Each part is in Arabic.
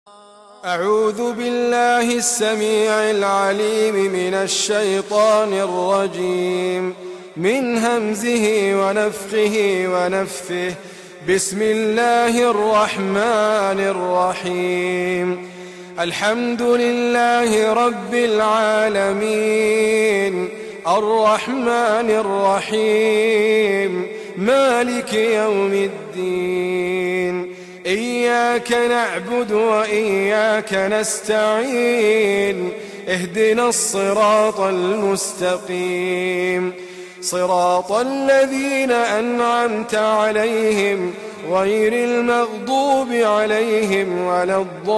أعوذ بالله السميع العليم من الشيطان الرجيم من همزه ونفخه ونفثه. بسم الله الرحمن الرحيم. الحمد لله رب العالمين الرحمن الرحيم مالك يوم الدين. إياك نعبد وإياك نستعين. اهدنا الصراط المستقيم صراط الذين أنعمت عليهم غير المغضوب عليهم ولا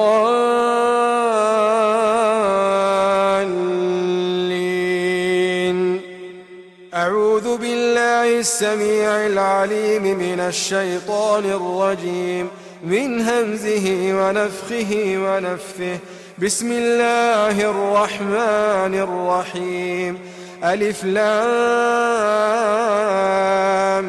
الضالين. أعوذ بالله السميع العليم من الشيطان الرجيم من همزه ونفخه ونفثه. بسم الله الرحمن الرحيم. ألف لام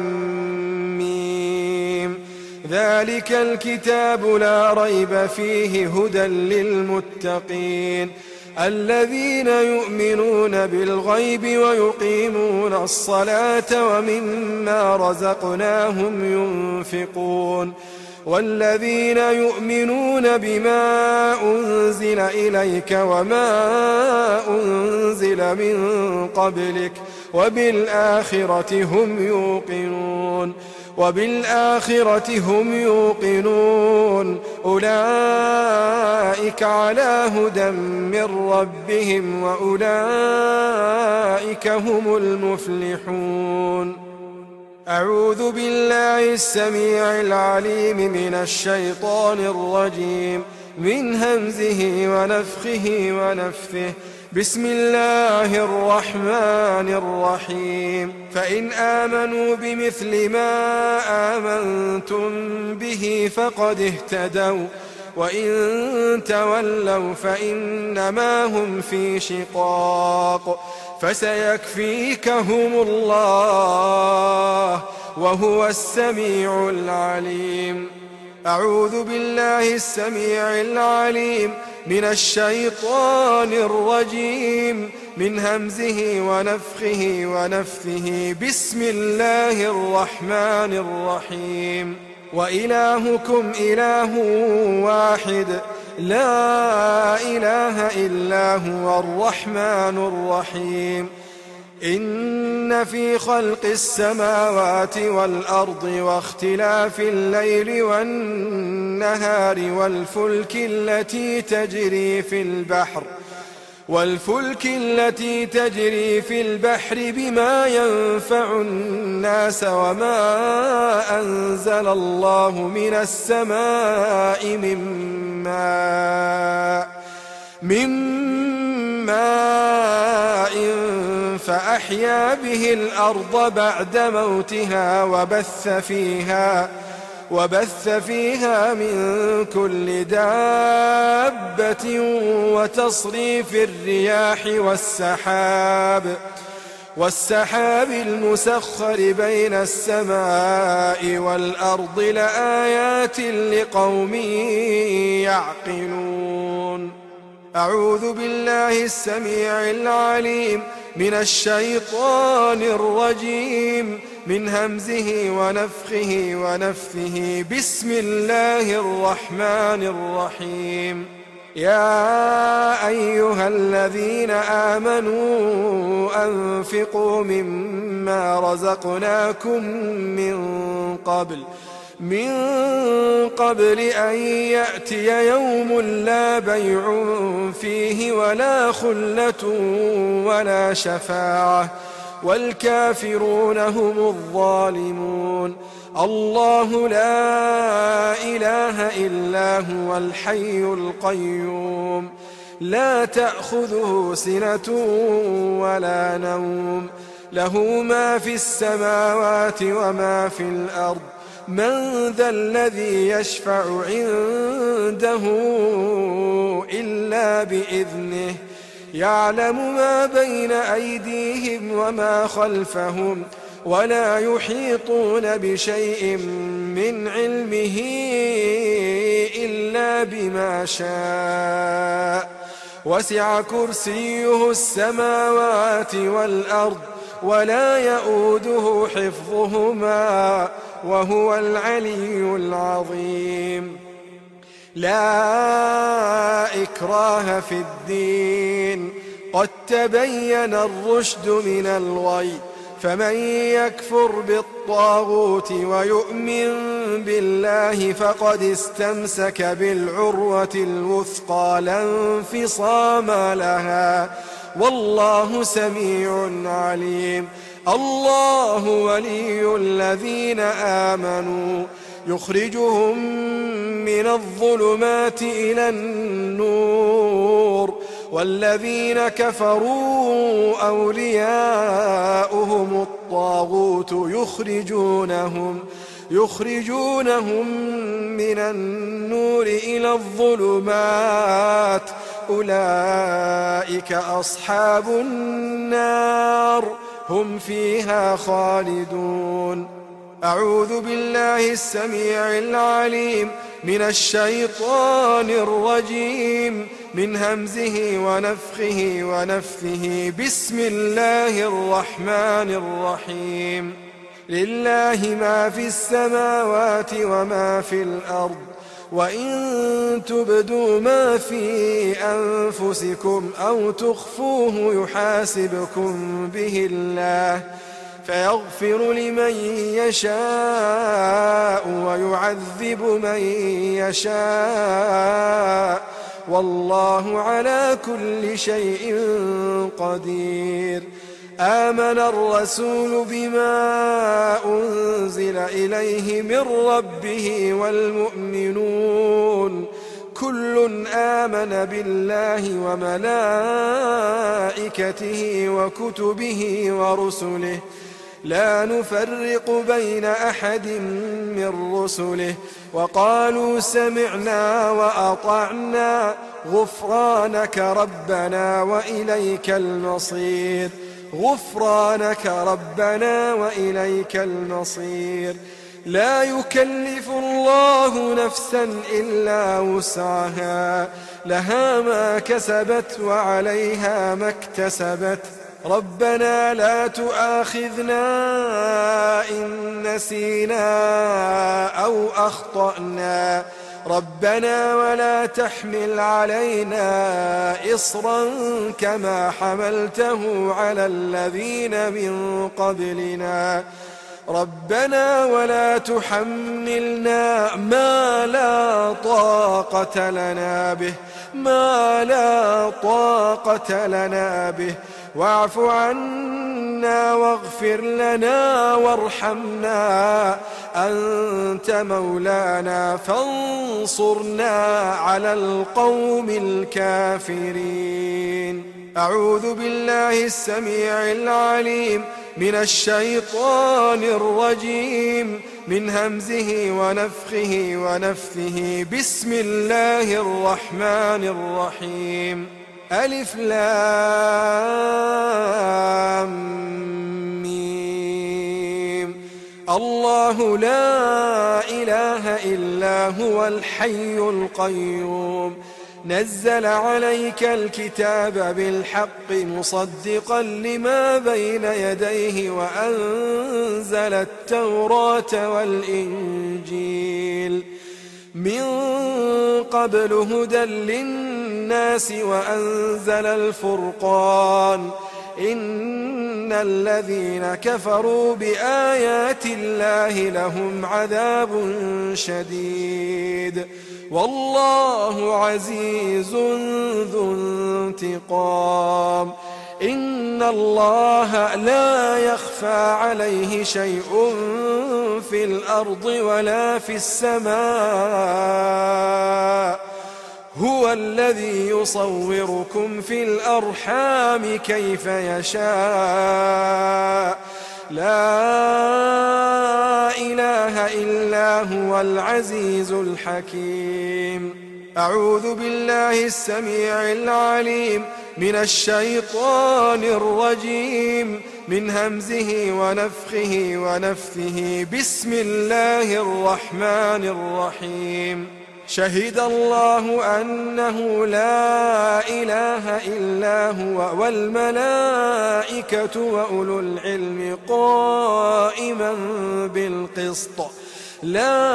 ميم. ذلك الكتاب لا ريب فيه هدى للمتقين الذين يؤمنون بالغيب ويقيمون الصلاة ومما رزقناهم ينفقون والذين يؤمنون بما أنزل إليك وما أنزل من قبلك وبالآخرة هم يوقنون أولئك على هدى من ربهم وأولئك هم المفلحون. أعوذ بالله السميع العليم من الشيطان الرجيم من همزه ونفخه ونفثه. بسم الله الرحمن الرحيم. فإن آمنوا بمثل ما آمنتم به فقد اهتدوا وإن تولوا فإنما هم في شقاق فسيكفيكهم الله وهو السميع العليم. أعوذ بالله السميع العليم من الشيطان الرجيم من همزه ونفخه ونفثه. بسم الله الرحمن الرحيم. وإلهكم إله واحد لا إله إلا هو الرحمن الرحيم. إن في خلق السماوات والأرض واختلاف الليل والنهار والفلك التي تجري في البحر بما ينفع الناس وما أنزل الله من السماء من ماء فأحيا به الأرض بعد موتها وبث فيها من كل دابة وتصريف الرياح والسحاب المسخر بين السماء والأرض لآيات لقوم يعقلون. أعوذ بالله السميع العليم من الشيطان الرجيم من همزه ونفخه ونفثه. بسم الله الرحمن الرحيم. يا أيها الذين آمنوا أنفقوا مما رزقناكم من قبل أن يأتي يوم لا بيع فيه ولا خلة ولا شفاعة والكافرون هم الظالمون. الله لا إله إلا هو الحي القيوم لا تأخذه سنة ولا نوم له ما في السماوات وما في الأرض. من ذا الذي يشفع عنده إلا بإذنه يعلم ما بين أيديهم وما خلفهم ولا يحيطون بشيء من علمه إلا بما شاء وسع كرسيه السماوات والأرض ولا يؤوده حفظهما وهو العلي العظيم. لا إكراه في الدين قد تبين الرشد من الغي فمن يكفر بالطاغوت ويؤمن بالله فقد استمسك بالعروة الوثقى لا انفصام لها والله سميع عليم. الله ولي الذين آمنوا يخرجهم من الظلمات إلى النور والذين كفروا أولياؤهم الطاغوت يخرجونهم من النور إلى الظلمات أولئك أصحاب النار هم فيها خالدون. أعوذ بالله السميع العليم من الشيطان الرجيم من همزه ونفثه بسم الله الرحمن الرحيم. لله ما في السماوات وما في الأرض وإن تبدوا ما في أنفسكم أو تخفوه يحاسبكم به الله فيغفر لمن يشاء ويعذب من يشاء والله على كل شيء قدير. آمن الرسول بما أنزل إليه من ربه والمؤمنون كل آمن بالله وملائكته وكتبه ورسله لا نفرق بين أحد من رسله وقالوا سمعنا وأطعنا غفرانك ربنا وإليك المصير. غفرانك ربنا وإليك المصير. لا يكلف الله نفسا إلا وسعها لها ما كسبت وعليها ما اكتسبت ربنا لا تؤاخذنا إن نسينا أو أخطأنا ربنا ولا تحمل علينا إصرا كما حملته على الذين من قبلنا ربنا ولا تحملنا ما لا طاقة لنا به واعف عنا واغفر لنا وارحمنا أنت مولانا فانصرنا على القوم الكافرين. أعوذ بالله السميع العليم من الشيطان الرجيم من همزه ونفثه بسم الله الرحمن الرحيم. ألف لام ميم. الله لا إله إلا هو الحي القيوم نزل عليك الكتاب بالحق مصدقا لما بين يديه وأنزل التوراة والإنجيل من قبل هدى للناس وأنزل الفرقان إن الذين كفروا بآيات الله لهم عذاب شديد والله عزيز ذو انتقام. إن الله لا يخفى عليه شيء في الأرض ولا في السماء هو الذي يصوركم في الأرحام كيف يشاء لا إله إلا هو العزيز الحكيم. أعوذ بالله السميع العليم من الشيطان الرجيم من همزه ونفخه ونفثه بسم الله الرحمن الرحيم شهد الله أنه لا إله إلا هو والملائكة وأولو العلم قائما بالقسط لا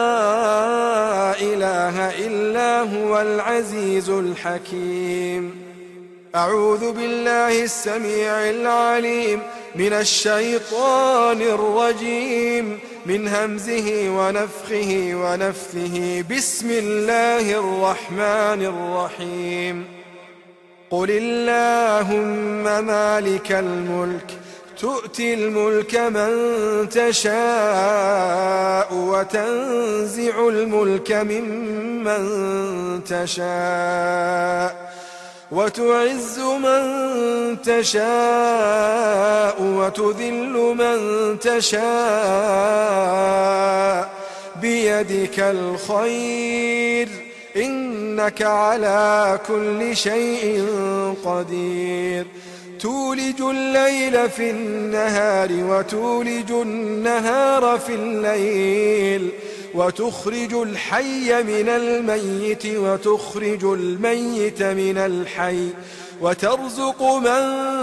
إله إلا هو العزيز الحكيم أعوذ بالله السميع العليم من الشيطان الرجيم من همزه ونفخه ونفثه بسم الله الرحمن الرحيم قل اللهم مالك الملك تؤتي الملك من تشاء وتنزع الملك ممن تشاء وتعز من تشاء وتذل من تشاء بيدك الخير إنك على كل شيء قدير تولج الليل في النهار وتولج النهار في الليل وتخرج الحي من الميت وتخرج الميت من الحي وترزق من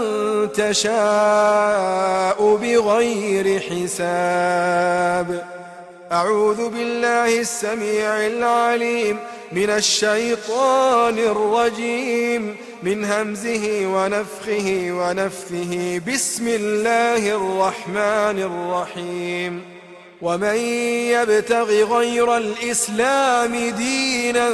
تشاء بغير حساب أعوذ بالله السميع العليم من الشيطان الرجيم من همزه ونفخه ونفثه بسم الله الرحمن الرحيم ومن يبتغ غير الإسلام دينا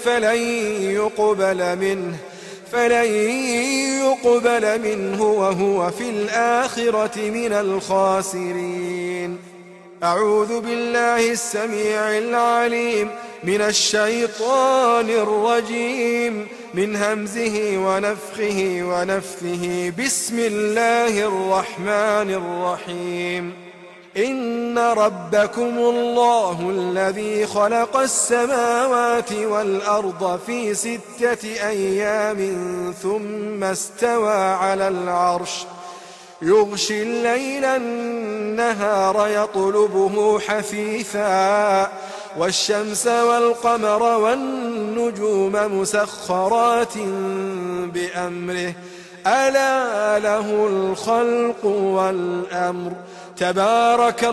فلن يقبل منه وهو في الآخرة من الخاسرين أعوذ بالله السميع العليم من الشيطان الرجيم من همزه ونفخه ونفثه بسم الله الرحمن الرحيم إن ربكم الله الذي خلق السماوات والأرض في 6 أيام ثم استوى على العرش يغشي الليل النهار يطلبه حثيثا والشمس والقمر والنجوم مسخرات بأمره ألا له الخلق والأمر تبارك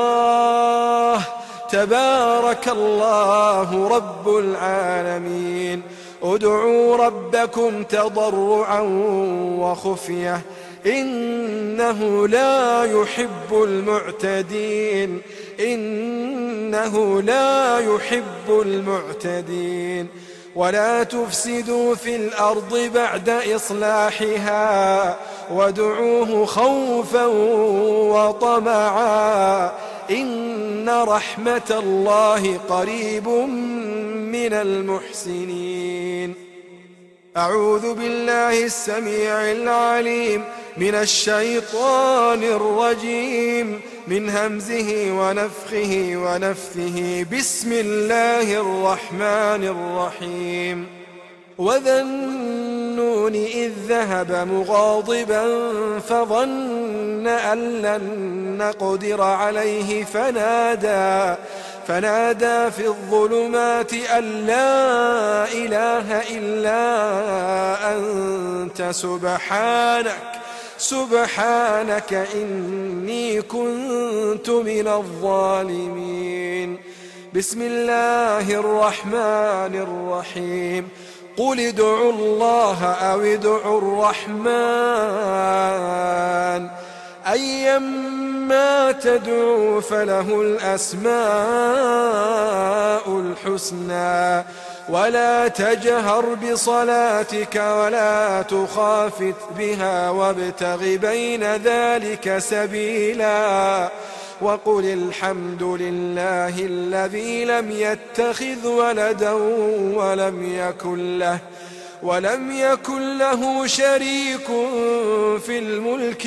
الله رب العالمين ادعوا ربكم تضرعا وخفية إنه لا يحب المعتدين ولا تفسدوا في الأرض بعد إصلاحها وادعوه خوفا وطمعا إن رحمة الله قريب من المحسنين أعوذ بالله السميع العليم من الشيطان الرجيم من همزه ونفخه ونفثه بسم الله الرحمن الرحيم وذا النون إذ ذهب مغاضبا فظن أن لن نقدر عليه فنادى في الظلمات أن لا إله إلا أنت سبحانك إني كنت من الظالمين بسم الله الرحمن الرحيم قل ادعوا الله أو ادعوا الرحمن أيما تدعوا فله الأسماء الحسنى ولا تجهر بصلاتك ولا تخافت بها وابتغ بين ذلك سبيلا وقل الحمد لله الذي لم يتخذ ولدا ولم يكن له شريك في الملك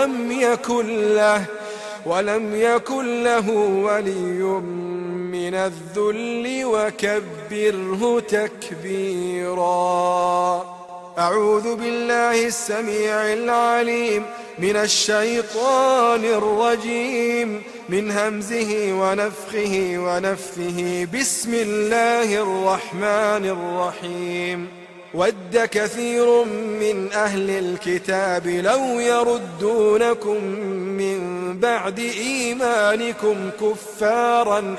ولم يكن له ولي من الذل وكبره تكبيرا أعوذ بالله السميع العليم من الشيطان الرجيم من همزه ونفخه ونفثه. بسم الله الرحمن الرحيم. ود كثير من أهل الكتاب لو يردونكم من بعد إيمانكم كفارا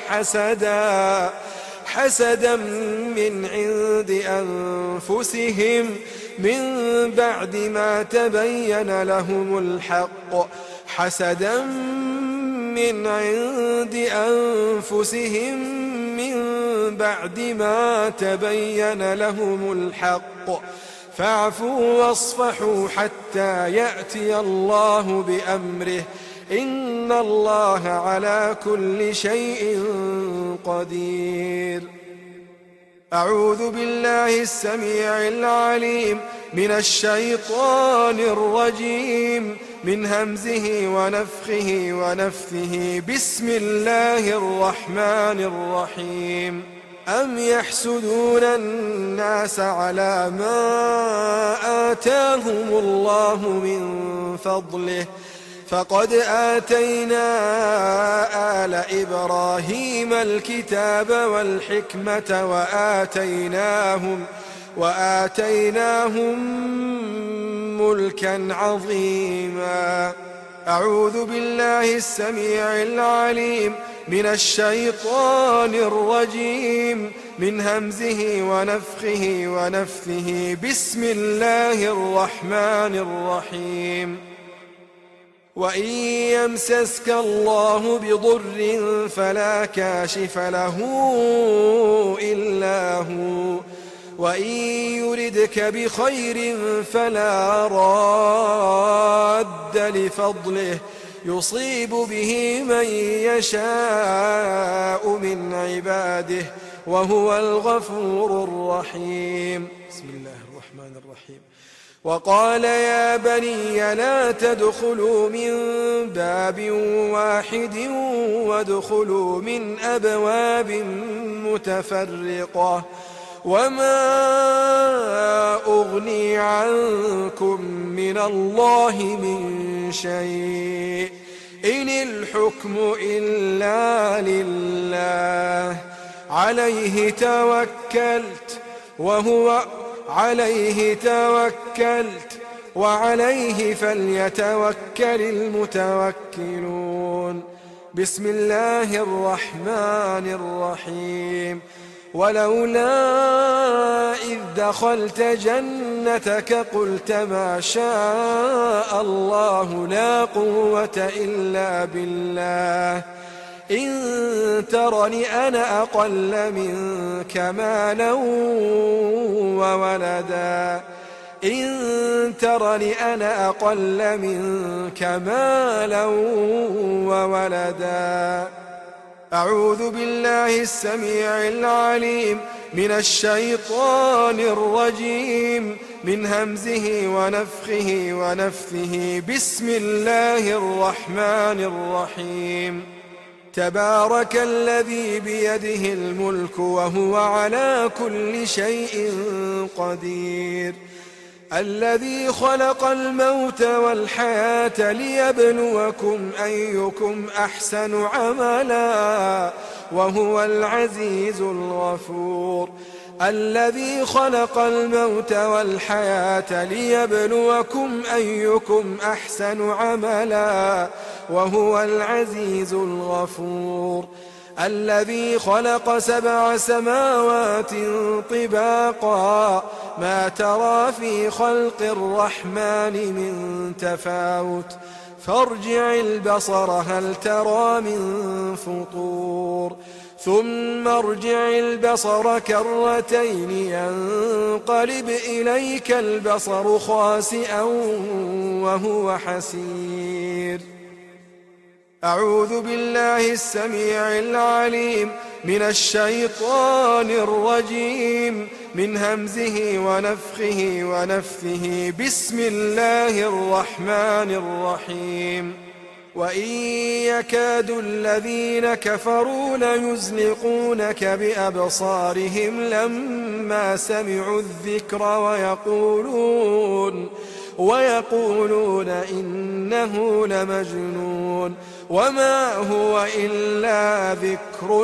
حسدا من عند أنفسهم من بعد ما تبين لهم الحق من عند أنفسهم من بعد ما تبين لهم الحق فاعفوا واصفحوا حتى يأتي الله بأمره إن الله على كل شيء قدير. أعوذ بالله السميع العليم من الشيطان الرجيم من همزه ونفخه ونفثه. بسم الله الرحمن الرحيم. أم يحسدون الناس على ما آتاهم الله من فضله فقد آتينا آل إبراهيم الكتاب والحكمة وآتيناهم ملكا عظيما. أعوذ بالله السميع العليم من الشيطان الرجيم من همزه ونفخه ونفثه. بسم الله الرحمن الرحيم. وإن يمسسك الله بضر فلا كاشف له إلا هو وإن يردك بخير فلا راد لفضله يصيب به من يشاء من عباده وهو الغفور الرحيم. بسم الله الرحمن الرحيم. وقال يا بني لا تدخلوا من باب واحد وادخلوا من أبواب متفرقة وما أغني عنكم من الله من شيء إن الحكم إلا لله عليه توكلت وعليه فليتوكل المتوكلون. بسم الله الرحمن الرحيم. ولولا إذ دخلت جنتك قلت ما شاء الله لا قوة إلا بالله إن ترني أنا أقل منك مالا وولدا أعوذ بالله السميع العليم من الشيطان الرجيم من همزه ونفخه ونفثه. بسم الله الرحمن الرحيم. تبارك الذي بيده الملك وهو على كل شيء قدير الذي خلق الموت والحياة ليبلوكم أيكم أحسن عملا وهو العزيز الغفور. الذي خلق الموت والحياة ليبلوكم أيكم أحسن عملا وهو العزيز الغفور. الذي خلق 7 سماوات طباقا ما ترى في خلق الرحمن من تفاوت فارجع البصر هل ترى من فطور ثم ارجع البصر كرتين ينقلب إليك البصر خاسئا وهو حسير. أعوذ بالله السميع العليم من الشيطان الرجيم من همزه ونفخه ونفثه. بسم الله الرحمن الرحيم. وإن يكاد الذين كفروا ليزلقونك بأبصارهم لما سمعوا الذكر ويقولون إنه لمجنون وما هو إلا ذكر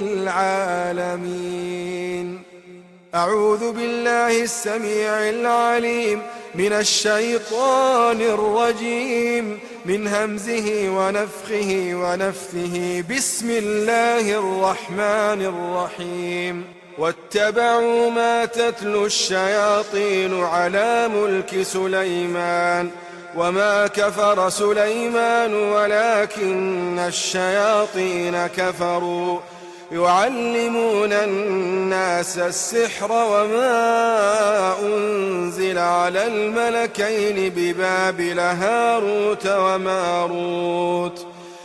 للعالمين. أعوذ بالله السميع العليم من الشيطان الرجيم من همزه ونفخه ونفثه. بسم الله الرحمن الرحيم. واتبعوا ما تتلو الشياطين على ملك سليمان وما كفر سليمان ولكن الشياطين كفروا يعلمون الناس السحر وما أنزل على الملكين ببابل هاروت وماروت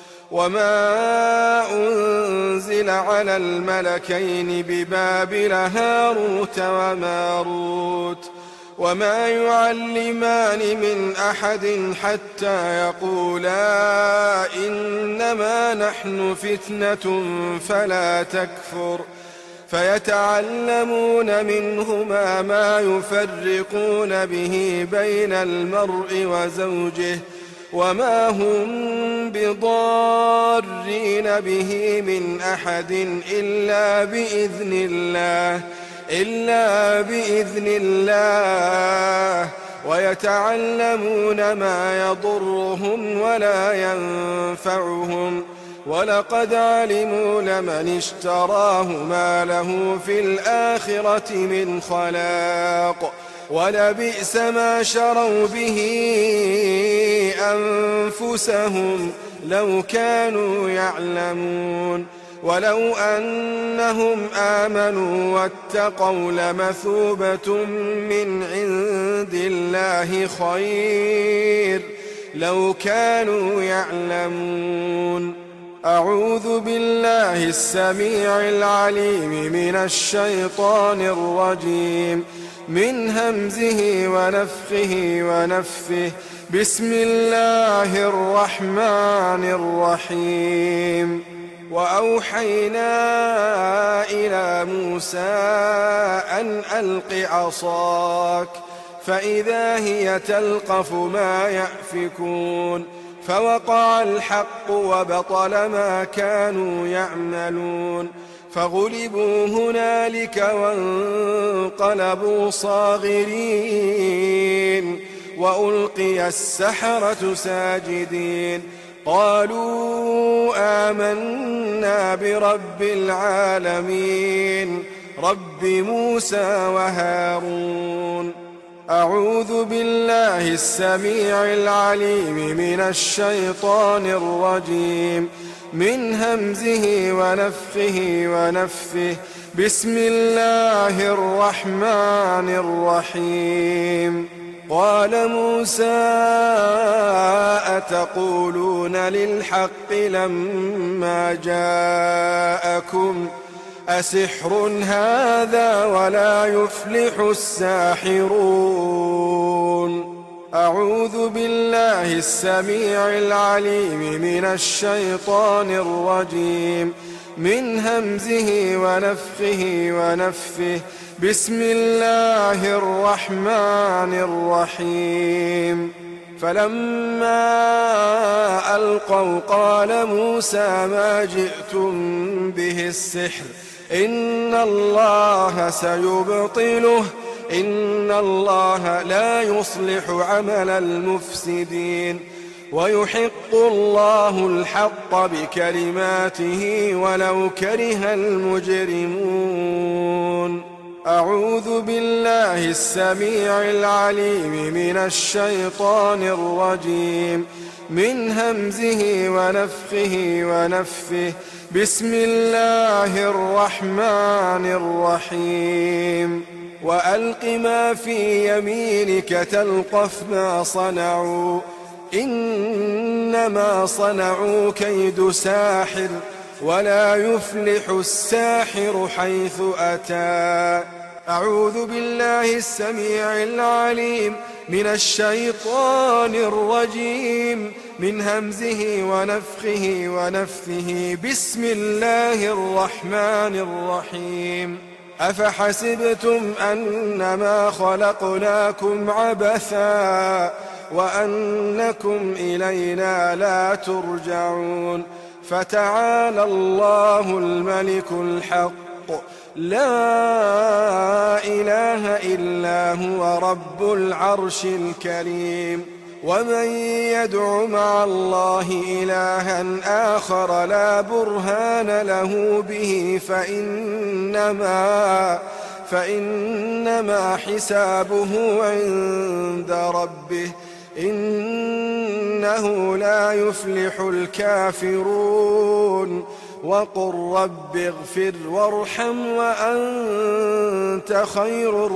وما يعلمان من أحد حتى يقولا إنما نحن فتنة فلا تكفر فيتعلمون منهما ما يفرقون به بين المرء وزوجه وما هم بضارين به من أحد إلا بإذن الله ويتعلمون ما يضرهم ولا ينفعهم ولقد علموا لمن اشتراه ما له في الآخرة من خلاق ولبئس ما شروا به أنفسهم لو كانوا يعلمون ولو أنهم آمنوا واتقوا لمثوبة من عند الله خير لو كانوا يعلمون. أعوذ بالله السميع العليم من الشيطان الرجيم من همزه ونفخه ونفثه. بسم الله الرحمن الرحيم. وأوحينا إلى موسى أن ألق عصاك فإذا هي تلقف ما يأفكون فوقع الحق وبطل ما كانوا يعملون فغلبوا هنالك وانقلبوا صاغرين وألقي السحرة ساجدين قالوا آمنا برب العالمين رب موسى وهارون. أعوذ بالله السميع العليم من الشيطان الرجيم من همزه ونفخه ونفثه. بسم الله الرحمن الرحيم. قال موسى أتقولون للحق لما جاءكم أسحر هذا ولا يفلح الساحرون. أعوذ بالله السميع العليم من الشيطان الرجيم من همزه ونفخه ونفثه. بسم الله الرحمن الرحيم. فلما ألقوا قال موسى ما جئتم به السحر إن الله سيبطله إن الله لا يصلح عمل المفسدين ويحق الله الحق بكلماته ولو كره المجرمون. أعوذ بالله السميع العليم من الشيطان الرجيم من همزه ونفخه ونفثه. بسم الله الرحمن الرحيم. وألق ما في يمينك تلقف ما صنعوا إنما صنعوا كيد ساحر ولا يفلح الساحر حيث أتى. أعوذ بالله السميع العليم من الشيطان الرجيم من همزه ونفخه ونفثه. بسم الله الرحمن الرحيم. أفحسبتم أنما خلقناكم عبثا وأنكم إلينا لا ترجعون. فتعالى الله الملك الحق لا إله إلا هو رب العرش الكريم. ومن يدع مع الله إلها آخر لا برهان له به فإنما حسابه عند ربه إنه لا يفلح الكافرون. وقل رب اغفر وارحم وأنت خير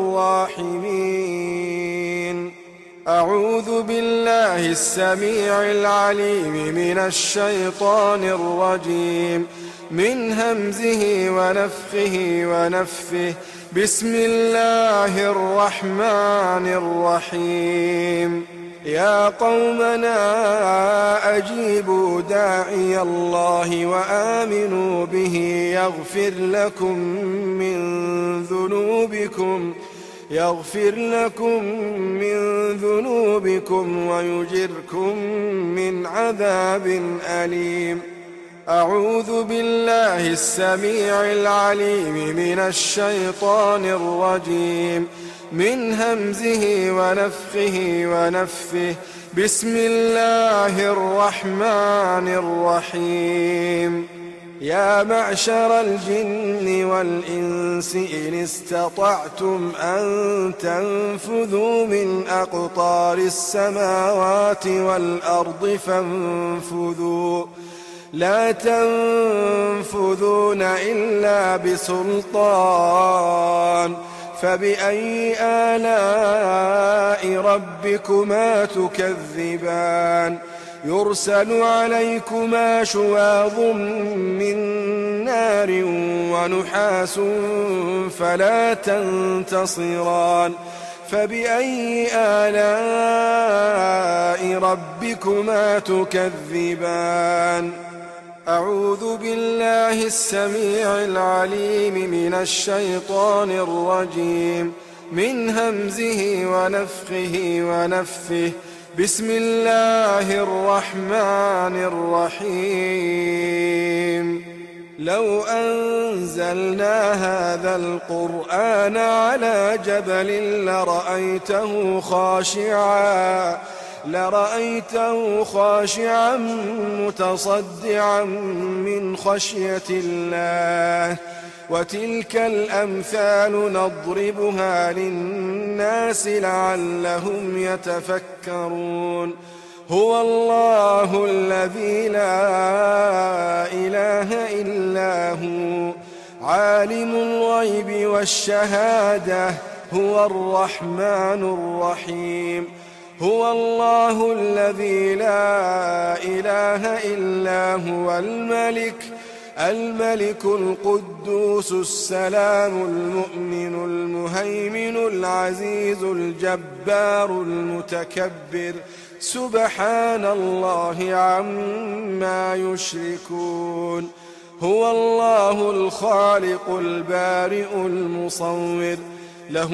الراحمين. أعوذ بالله السميع العليم من الشيطان الرجيم من همزه ونفخه ونفثه. بسم الله الرحمن الرحيم. يا قومنا أجيبوا داعي الله وآمنوا به يغفر لكم من ذنوبكم ويجركم من عذاب أليم. أعوذ بالله السميع العليم من الشيطان الرجيم من همزه ونفخه ونفثه. بسم الله الرحمن الرحيم. يا معشر الجن والإنس إن استطعتم أن تنفذوا من أقطار السماوات والأرض فانفذوا لا تنفذون إلا بسلطان. فبأي آلاء ربكما تكذبان؟ يرسل عليكما شواظ من نار ونحاس فلا تنتصران. فبأي آلاء ربكما تكذبان؟ أعوذ بالله السميع العليم من الشيطان الرجيم من همزه ونفخه ونفثه. بسم الله الرحمن الرحيم. لو أنزلنا هذا القرآن على جبل لرأيته خاشعا متصدعا من خشية الله. وتلك الأمثال نضربها للناس لعلهم يتفكرون. هو الله الذي لا إله إلا هو عالم الغيب والشهادة هو الرحمن الرحيم. هو الله الذي لا إله إلا هو الملك القدوس السلام المؤمن المهيمن العزيز الجبار المتكبر. سبحان الله عما يشركون. هو الله الخالق البارئ المصور له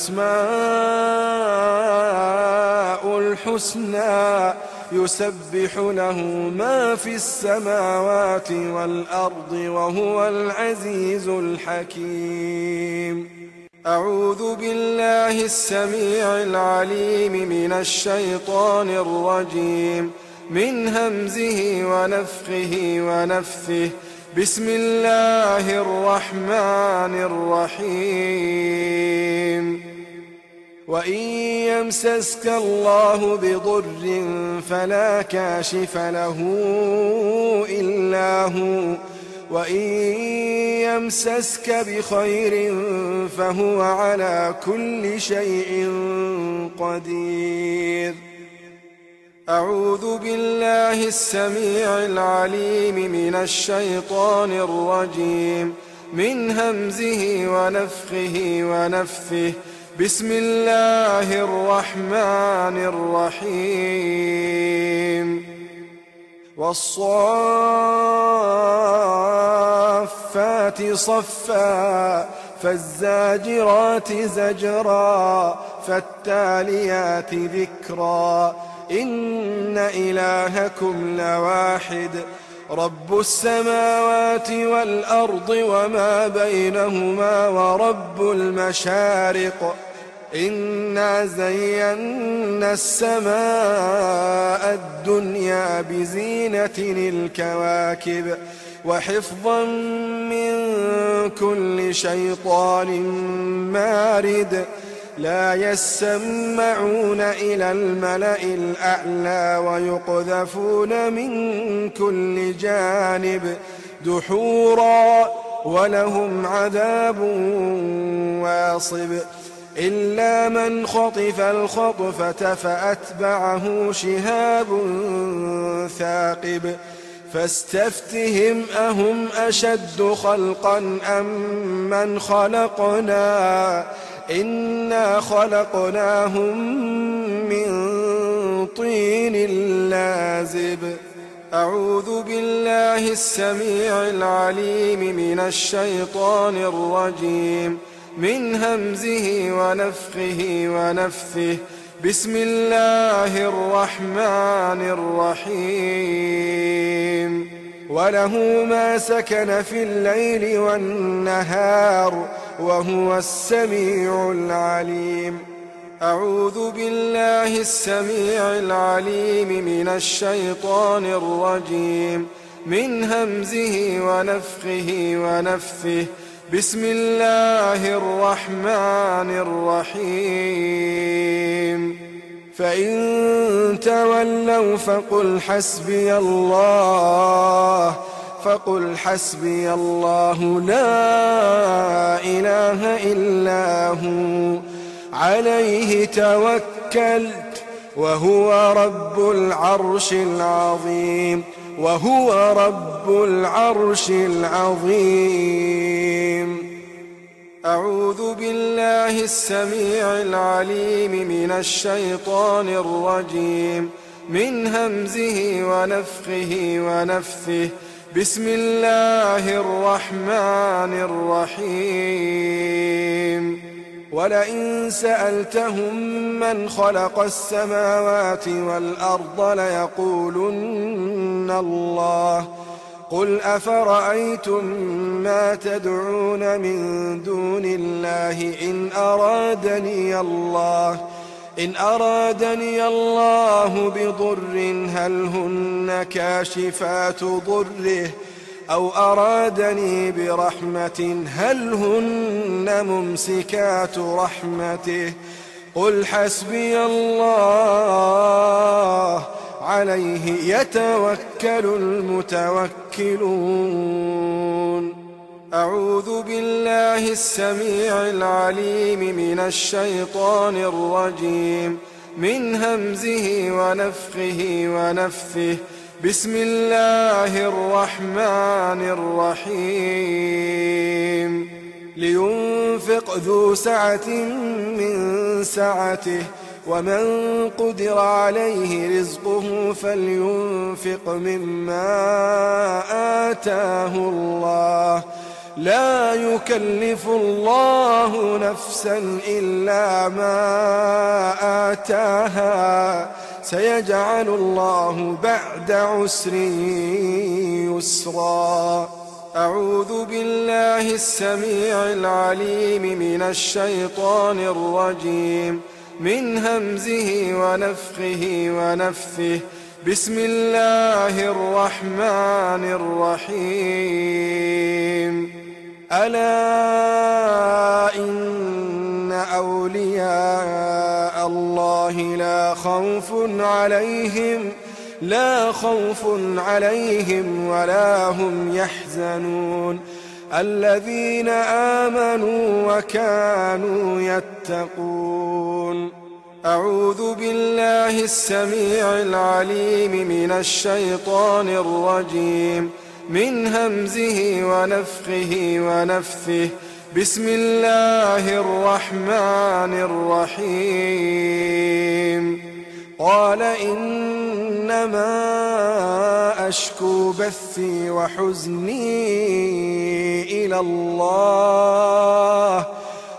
الأسماء الحسنى يسبح له ما في السماوات والأرض وهو العزيز الحكيم. أعوذ بالله السميع العليم من الشيطان الرجيم من همزه ونفخه ونفثه. بسم الله الرحمن الرحيم. وإن يمسسك الله بضر فلا كاشف له إلا هو وإن يمسسك بخير فهو على كل شيء قدير. أعوذ بالله السميع العليم من الشيطان الرجيم من همزه ونفخه ونفثه. بسم الله الرحمن الرحيم. والصافات صفا فالزاجرات زجرا فالتاليات ذكرا إن إلهكم لواحد رب السماوات والأرض وما بينهما ورب المشارق إنا زينا السماء الدنيا بزينة الكواكب وحفظا من كل شيطان مارد لا يسمعون إلى الملأ الأعلى ويقذفون من كل جانب دحورا ولهم عذاب واصب إلا من خطف الخطفة فأتبعه شهاب ثاقب فاستفتهم أهم أشد خلقا أم من خلقنا إنا خلقناهم من طين لازب أعوذ بالله السميع العليم من الشيطان الرجيم من همزه ونفخه ونفثه بسم الله الرحمن الرحيم وله ما سكن في الليل والنهار وهو السميع العليم أعوذ بالله السميع العليم من الشيطان الرجيم من همزه ونفخه ونفثه بسم الله الرحمن الرحيم فإن تولوا فقل حسبي الله لا إله إلا هو عليه توكلت وهو رب العرش العظيم أعوذ بالله السميع العليم من الشيطان الرجيم من همزه ونفخه ونفثه بسم الله الرحمن الرحيم ولئن سألتهم من خلق السماوات والأرض ليقولن الله قل أفرأيتم ما تدعون من دون الله إن أرادني الله بضر هل هن كاشفات ضره أو أرادني برحمة هل هن ممسكات رحمته قل حسبي الله عليه يتوكل المتوكلون أعوذ بالله السميع العليم من الشيطان الرجيم من همزه ونفخه ونفثه بسم الله الرحمن الرحيم لينفق ذو سعة من سعته ومن قدر عليه رزقه فلينفق مما آتاه الله لا يكلف الله نفسا إلا ما آتاها سيجعل الله بعد عسر يسرا أعوذ بالله السميع العليم من الشيطان الرجيم من همزه ونفخه ونفثه بسم الله الرحمن الرحيم ألا إن أولياء الله لا خوف عليهم ولا هم يحزنون الذين آمنوا وكانوا يتقون أعوذ بالله السميع العليم من الشيطان الرجيم من همزه ونفخه ونفثه بسم الله الرحمن الرحيم قال إنما أشكو بثي وحزني إلى الله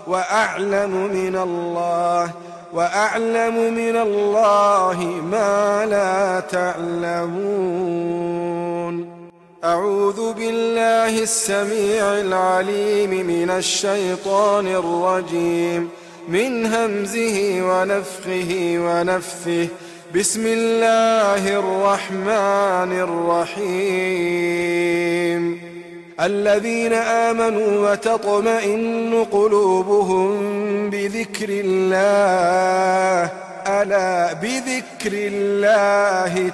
وأعلم من الله ما لا تعلمون. أعوذ بالله السميع العليم من الشيطان الرجيم من همزه ونفخه ونفثه. بسم الله الرحمن الرحيم. الذين آمنوا وتطمئن قلوبهم بذكر الله ألا بذكر الله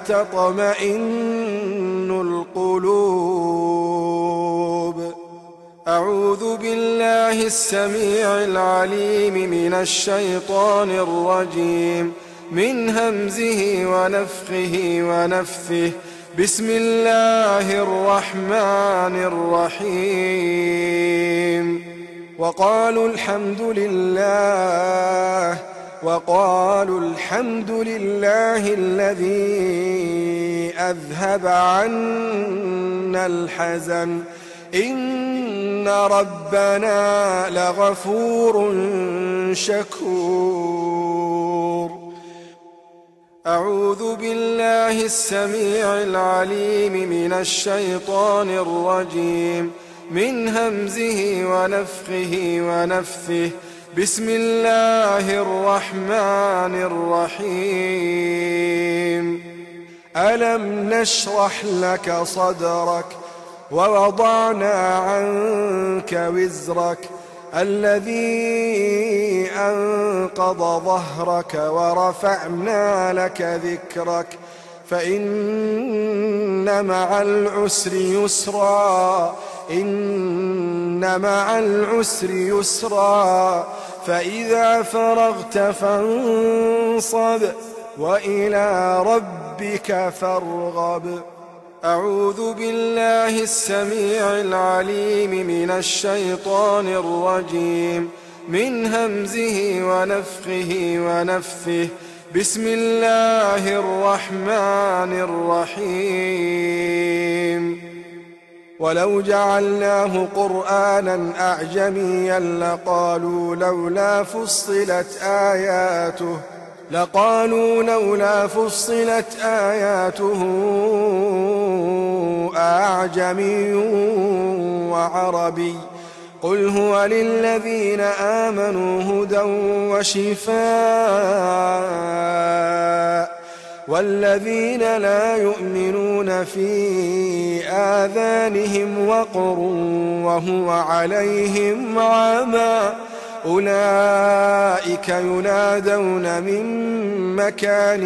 تطمئن القلوب. أعوذ بالله السميع العليم من الشيطان الرجيم من همزه ونفخه ونفثه. بسم الله الرحمن الرحيم. وقالوا الحمد لله الذي أذهب عنا الحزن إن ربنا لغفور شكور. أعوذ بالله السميع العليم من الشيطان الرجيم من همزه ونفخه ونفثه. بسم الله الرحمن الرحيم. ألم نشرح لك صدرك ووضعنا عنك وزرك الذي أنقض ظهرك ورفعنا لك ذكرك فإن مع العسر يسرا فإذا فرغت فانصب وإلى ربك فارغب. أعوذ بالله السميع العليم من الشيطان الرجيم من همزه ونفخه ونفثه. بسم الله الرحمن الرحيم. ولو جعلناه قرآنا أعجميا لقالوا لولا فصلت آياته أعجمي وعربي قل هو للذين آمنوا هدى وشفاء والذين لا يؤمنون في آذانهم وقر وهو عليهم عمى أولئك ينادون من مكان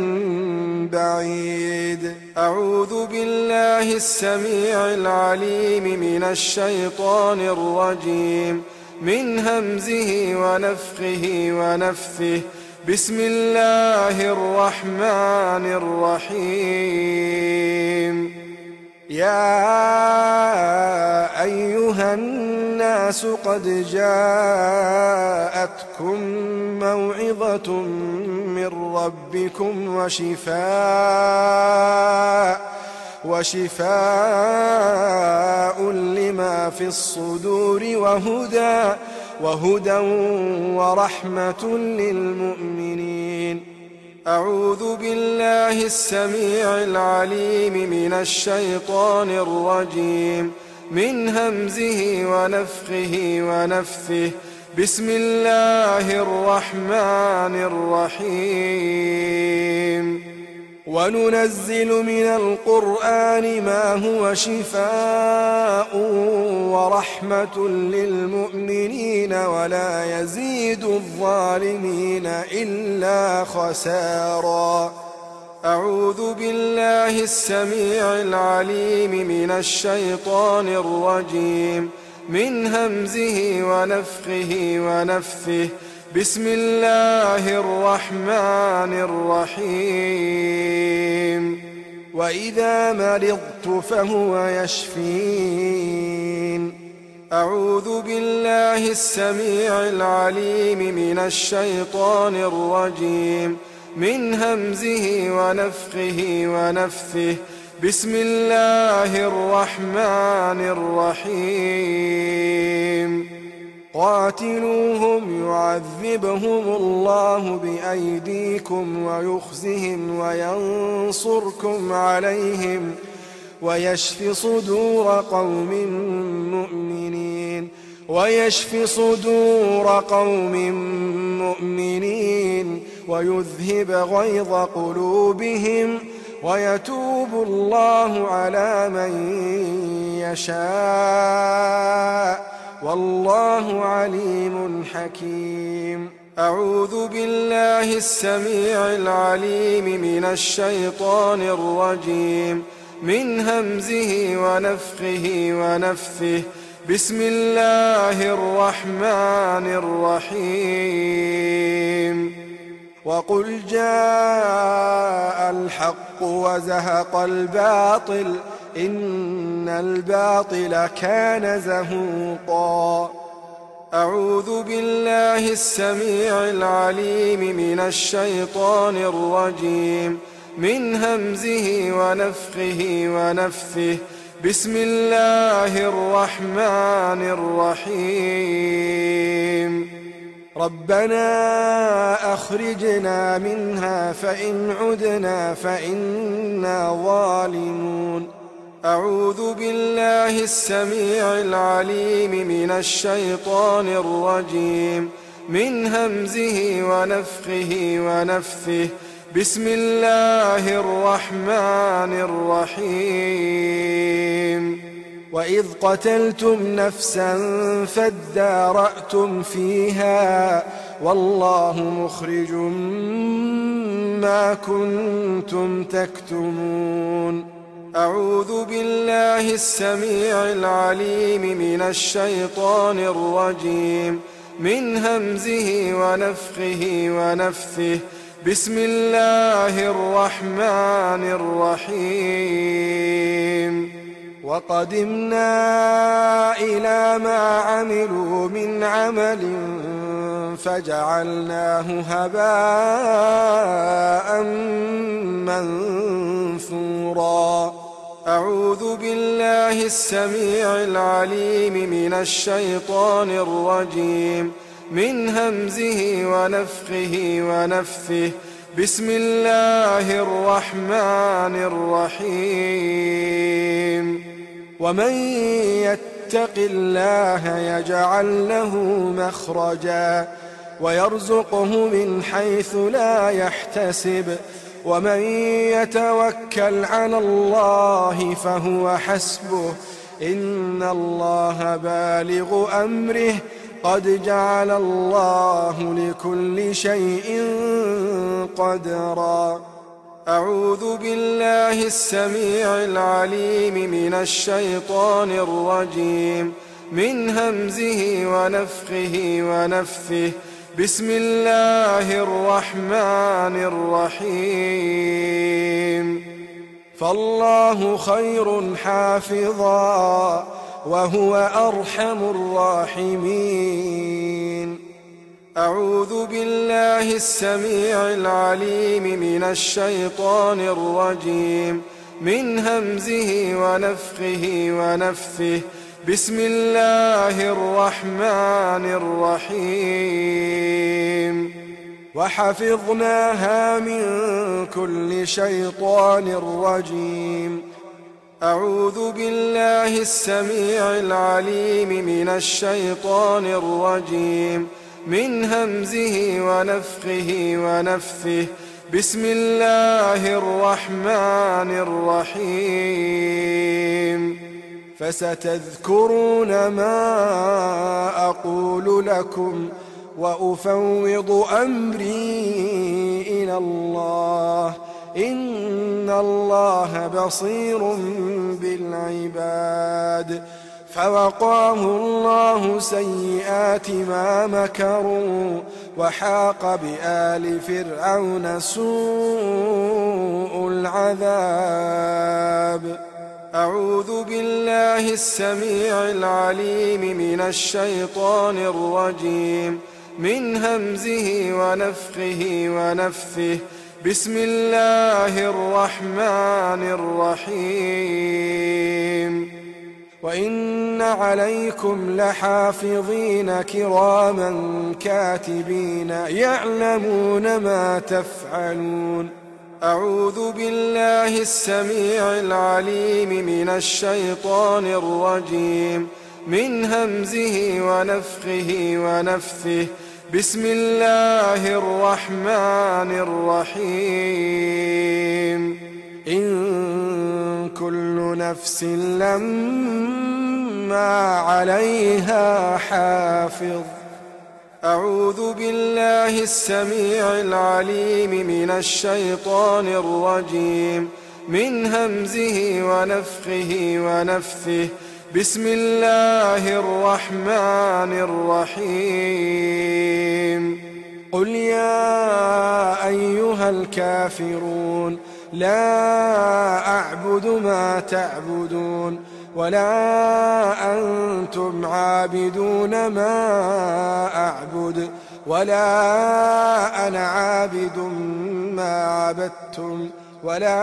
بعيد. أعوذ بالله السميع العليم من الشيطان الرجيم من همزه ونفخه ونفثه. بسم الله الرحمن الرحيم. يا أيها الناس قد جاءتكم موعظة من ربكم وشفاء لما في الصدور وهدى ورحمة للمؤمنين. أعوذ بالله السميع العليم من الشيطان الرجيم من همزه ونفخه ونفثه. بسم الله الرحمن الرحيم. وننزل من القرآن ما هو شفاء ورحمة للمؤمنين ولا يزيد الظالمين إلا خسارا. أعوذ بالله السميع العليم من الشيطان الرجيم من همزه ونفخه ونفثه. بسم الله الرحمن الرحيم. وإذا مرضت فهو يشفين. أعوذ بالله السميع العليم من الشيطان الرجيم من همزه ونفخه ونفثه. بسم الله الرحمن الرحيم. قاتلوهم يعذبهم الله بأيديكم ويخزهم وينصركم عليهم ويشف صدور قوم مؤمنين ويذهب غيظ قلوبهم ويتوب الله على من يشاء والله عليم حكيم. أعوذ بالله السميع العليم من الشيطان الرجيم من همزه ونفخه ونفثه. بسم الله الرحمن الرحيم. وقل جاء الحق وزهق الباطل إن الباطل كان زهوقا. أعوذ بالله السميع العليم من الشيطان الرجيم من همزه ونفخه ونفثه. بسم الله الرحمن الرحيم. ربنا أخرجنا منها فإن عدنا فإنا ظالمون. أعوذ بالله السميع العليم من الشيطان الرجيم من همزه ونفخه ونفثه. بسم الله الرحمن الرحيم. وإذ قتلتم نفسا فادارأتم فيها والله مخرج ما كنتم تكتمون. أعوذ بالله السميع العليم من الشيطان الرجيم من همزه ونفخه ونفثه. بسم الله الرحمن الرحيم. وقدمنا إلى ما عملوا من عمل فجعلناه هباء منثورا. أعوذ بالله السميع العليم من الشيطان الرجيم من همزه ونفخه ونفثه. بسم الله الرحمن الرحيم. ومن يتق الله يجعل له مخرجا ويرزقه من حيث لا يحتسب ومن يتوكل على الله فهو حسبه إن الله بالغ أمره قد جعل الله لكل شيء قدرا. أعوذ بالله السميع العليم من الشيطان الرجيم من همزه ونفخه ونفثه. بسم الله الرحمن الرحيم. فالله خير حافظا وهو أرحم الراحمين. أعوذ بالله السميع العليم من الشيطان الرجيم من همزه ونفخه ونفثه. بسم الله الرحمن الرحيم. وحفظناها من كل شيطان رجيم. أعوذ بالله السميع العليم من الشيطان الرجيم من همزه ونفخه ونفثه. بسم الله الرحمن الرحيم. فستذكرون ما أقول لكم وأفوض أمري إلى الله إن الله بصير بالعباد. فوقاه الله سيئات ما مكروا وحاق بآل فرعون سوء العذاب. أعوذ بالله السميع العليم من الشيطان الرجيم من همزه ونفخه ونفثه. بسم الله الرحمن الرحيم وإن عليكم لحافظين كراما كاتبين يعلمون ما تفعلون. أعوذ بالله السميع العليم من الشيطان الرجيم من همزه ونفخه ونفثه. بسم الله الرحمن الرحيم إن كل نفس لما عليها حافظ. أعوذ بالله السميع العليم من الشيطان الرجيم من همزه ونفخه ونفثه. بسم الله الرحمن الرحيم قل يا أيها الكافرون لا أعبد ما تعبدون ولا أنتم عابدون ما أعبد ولا أنا عابد ما عبدتم ولا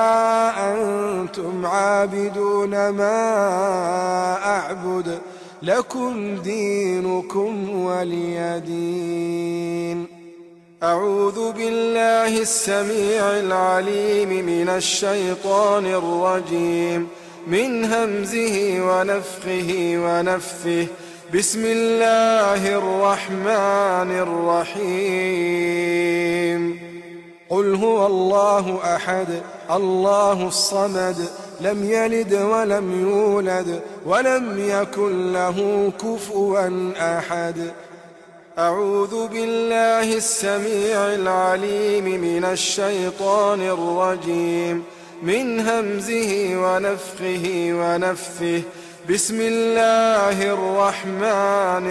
أنتم عابدون ما أعبد لكم دينكم ولي دين. أعوذ بالله السميع العليم من الشيطان الرجيم من همزه ونفخه ونفثه. بسم الله الرحمن الرحيم قل هو الله أحد الله الصمد لم يلد ولم يولد ولم يكن له كفوا أحد. أعوذ بالله السميع العليم من الشيطان الرجيم من همزه ونفخه ونفثه. بسم الله الرحمن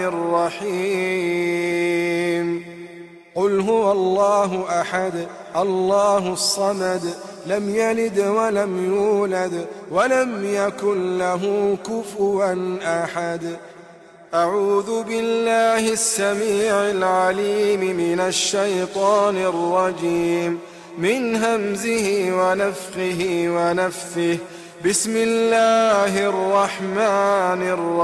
الرحيم قل هو الله أحد الله الصمد لم يلد ولم يولد ولم يكن له كفوا أحد. أعوذ بالله السميع العليم من الشيطان الرجيم من همزه ونفخه ونفثه. بسم الله الرحمن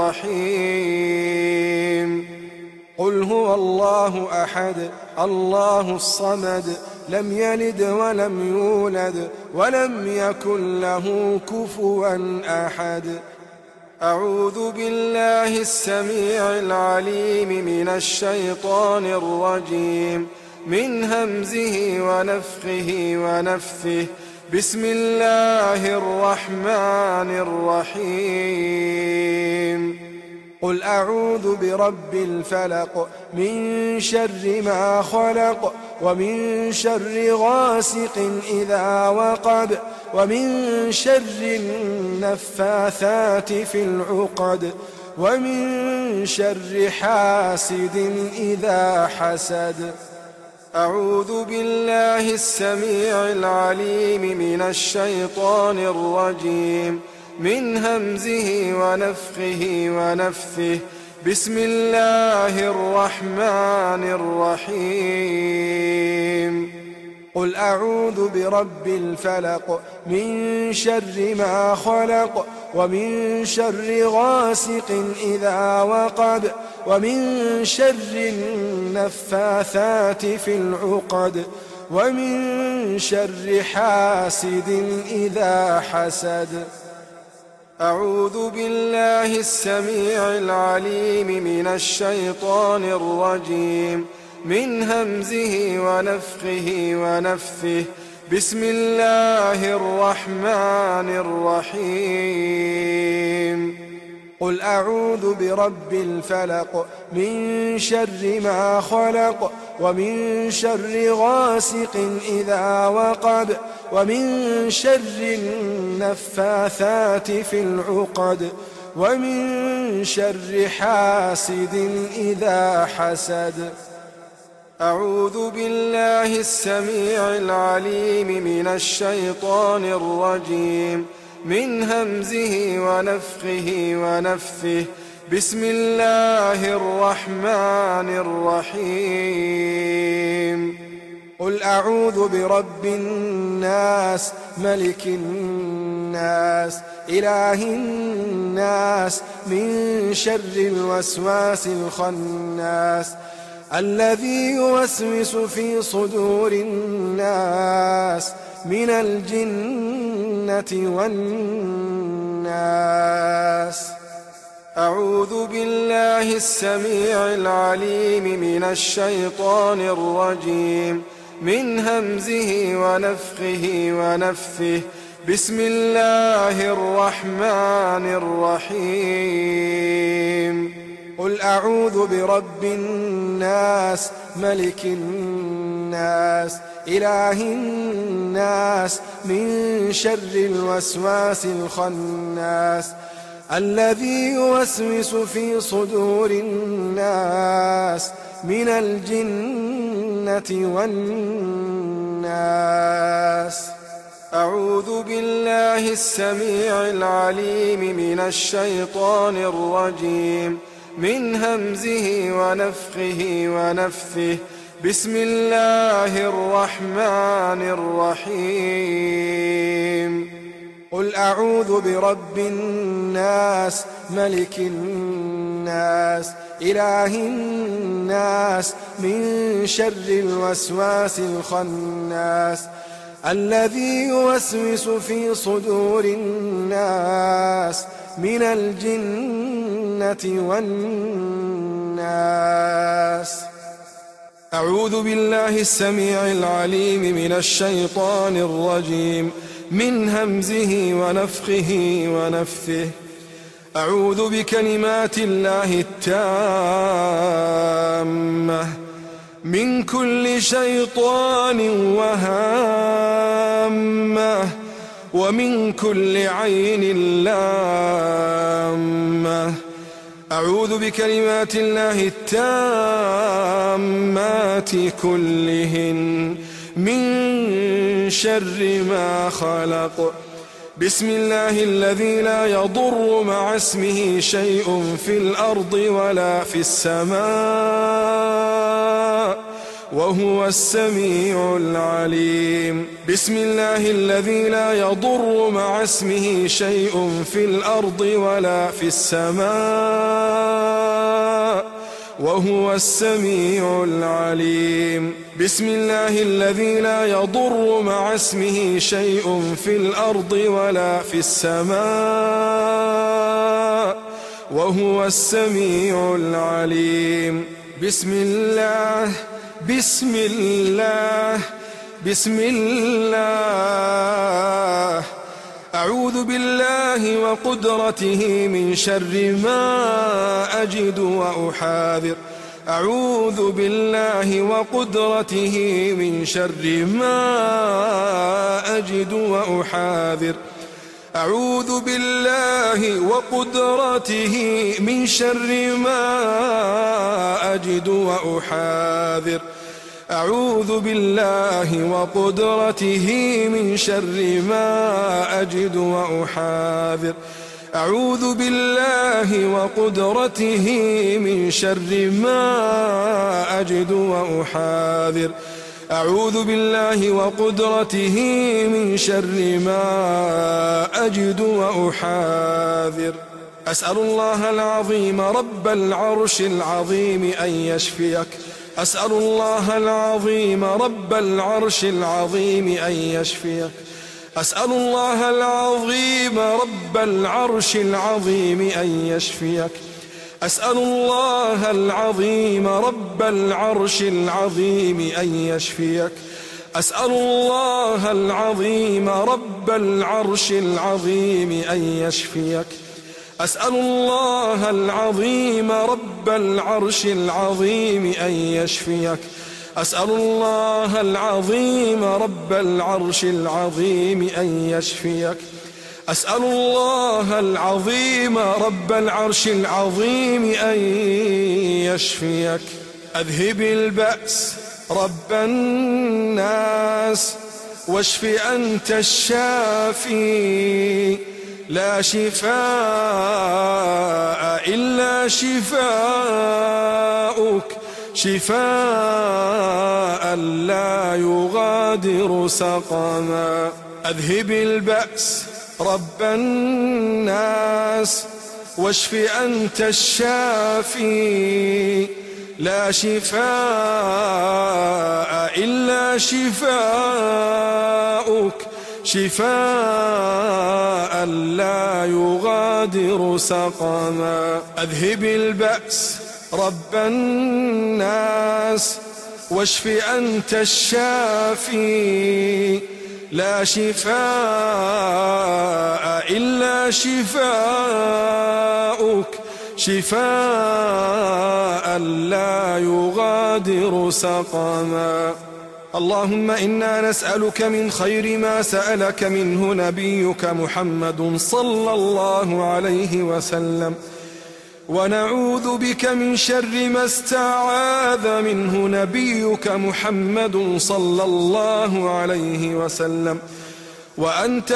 الرحيم قل هو الله أحد الله الصمد لم يلد ولم يولد ولم يكن له كفوا أحد. أعوذ بالله السميع العليم من الشيطان الرجيم من همزه ونفخه ونفثه. بسم الله الرحمن الرحيم قل أعوذ برب الفلق من شر ما خلق ومن شر غاسق إذا وقب ومن شر النفاثات في العقد ومن شر حاسد إذا حسد. أعوذ بالله السميع العليم من الشيطان الرجيم من همزه ونفخه ونفثه. بسم الله الرحمن الرحيم قل أعوذ برب الفلق من شر ما خلق ومن شر غاسق إذا وقب ومن شر النفاثات في العقد ومن شر حاسد إذا حسد. أعوذ بالله السميع العليم من الشيطان الرجيم من همزه ونفخه ونفثه. بسم الله الرحمن الرحيم قل أعوذ برب الفلق من شر ما خلق ومن شر غاسق إذا وقب ومن شر النفاثات في العقد ومن شر حاسد إذا حسد. أعوذ بالله السميع العليم من الشيطان الرجيم من همزه ونفخه ونفثه. بسم الله الرحمن الرحيم قل أعوذ برب الناس ملك الناس إله الناس من شر الوسواس الخناس الذي يوسوس في صدور الناس من الجنة والناس. أعوذ بالله السميع العليم من الشيطان الرجيم من همزه ونفخه ونفثه. بسم الله الرحمن الرحيم. قل أعوذ برب الناس ملك الناس إله الناس من شر الوسواس الخناس الذي يوسوس في صدور الناس من الجنة والناس. أعوذ بالله السميع العليم من الشيطان الرجيم من همزه ونفخه ونفثه. بسم الله الرحمن الرحيم. قل أعوذ برب الناس ملك الناس إله الناس من شر الوسواس الخناس الذي يوسوس في صدور الناس من الجنة والناس. أعوذ بالله السميع العليم من الشيطان الرجيم من همزه ونفخه ونفثه. أعوذ بكلمات الله التامة من كل شيطان وهامة ومن كل عين لامة. أعوذ بكلمات الله التامات كلهن من شر ما خلق. بسم الله الذي لا يضر مع اسمه شيء في الأرض ولا في السماء وهو السميع العليم. بسم الله الذي لا يضر مع اسمه شيء في الأرض ولا في السماء وهو السميع العليم. بسم الله الذي لا يضر مع اسمه شيء في الأرض ولا في السماء وهو السميع العليم. بسم الله بسم الله بسم الله. أعوذ بالله وقدرته من شر ما أجد وأحاذر. أعوذ بالله وقدرته من شر ما أجد وأحاذر. أعوذ بالله وقدرته من شر ما أجد وأحاذر. أعوذ بالله وقدرته من شر ما أجد وأحاذر. أعوذ بالله وقدرته من شر ما أجد وأحاذر. أعوذ بالله وقدرته من شر ما أجد وأحاذر. أسأل الله العظيم رب العرش العظيم أن يشفيك. أسأل الله العظيم رب العرش العظيم أن يشفيك. أسأل الله العظيم رب العرش العظيم أن يشفيك. أسأل الله العظيم رب العرش العظيم أن يشفيك. أسأل الله العظيم رب العرش العظيم أن يشفيك. أسأل الله العظيم رب العرش العظيم أن يشفيك. أسأل الله العظيم رب العرش العظيم أن يشفيك. أسأل الله العظيم رب العرش العظيم أن يشفيك. أذهب البأس رب الناس واشف أنت الشافي. لا شفاء إلا شفاؤك شفاء لا يغادر سقما. أذهب البأس رب الناس واشف أنت الشافي، لا شفاء إلا شفاؤك، شفاء لا يغادر سقما. أذهب البأس رب الناس واشف أنت الشافي، لا شفاء إلا شفاؤك، شفاء لا يغادر سقما. اللهم إنا نسألك من خير ما سألك منه نبيك محمد صلى الله عليه وسلم، ونعوذ بك من شر ما استعاذ منه نبيك محمد صلى الله عليه وسلم، وأنت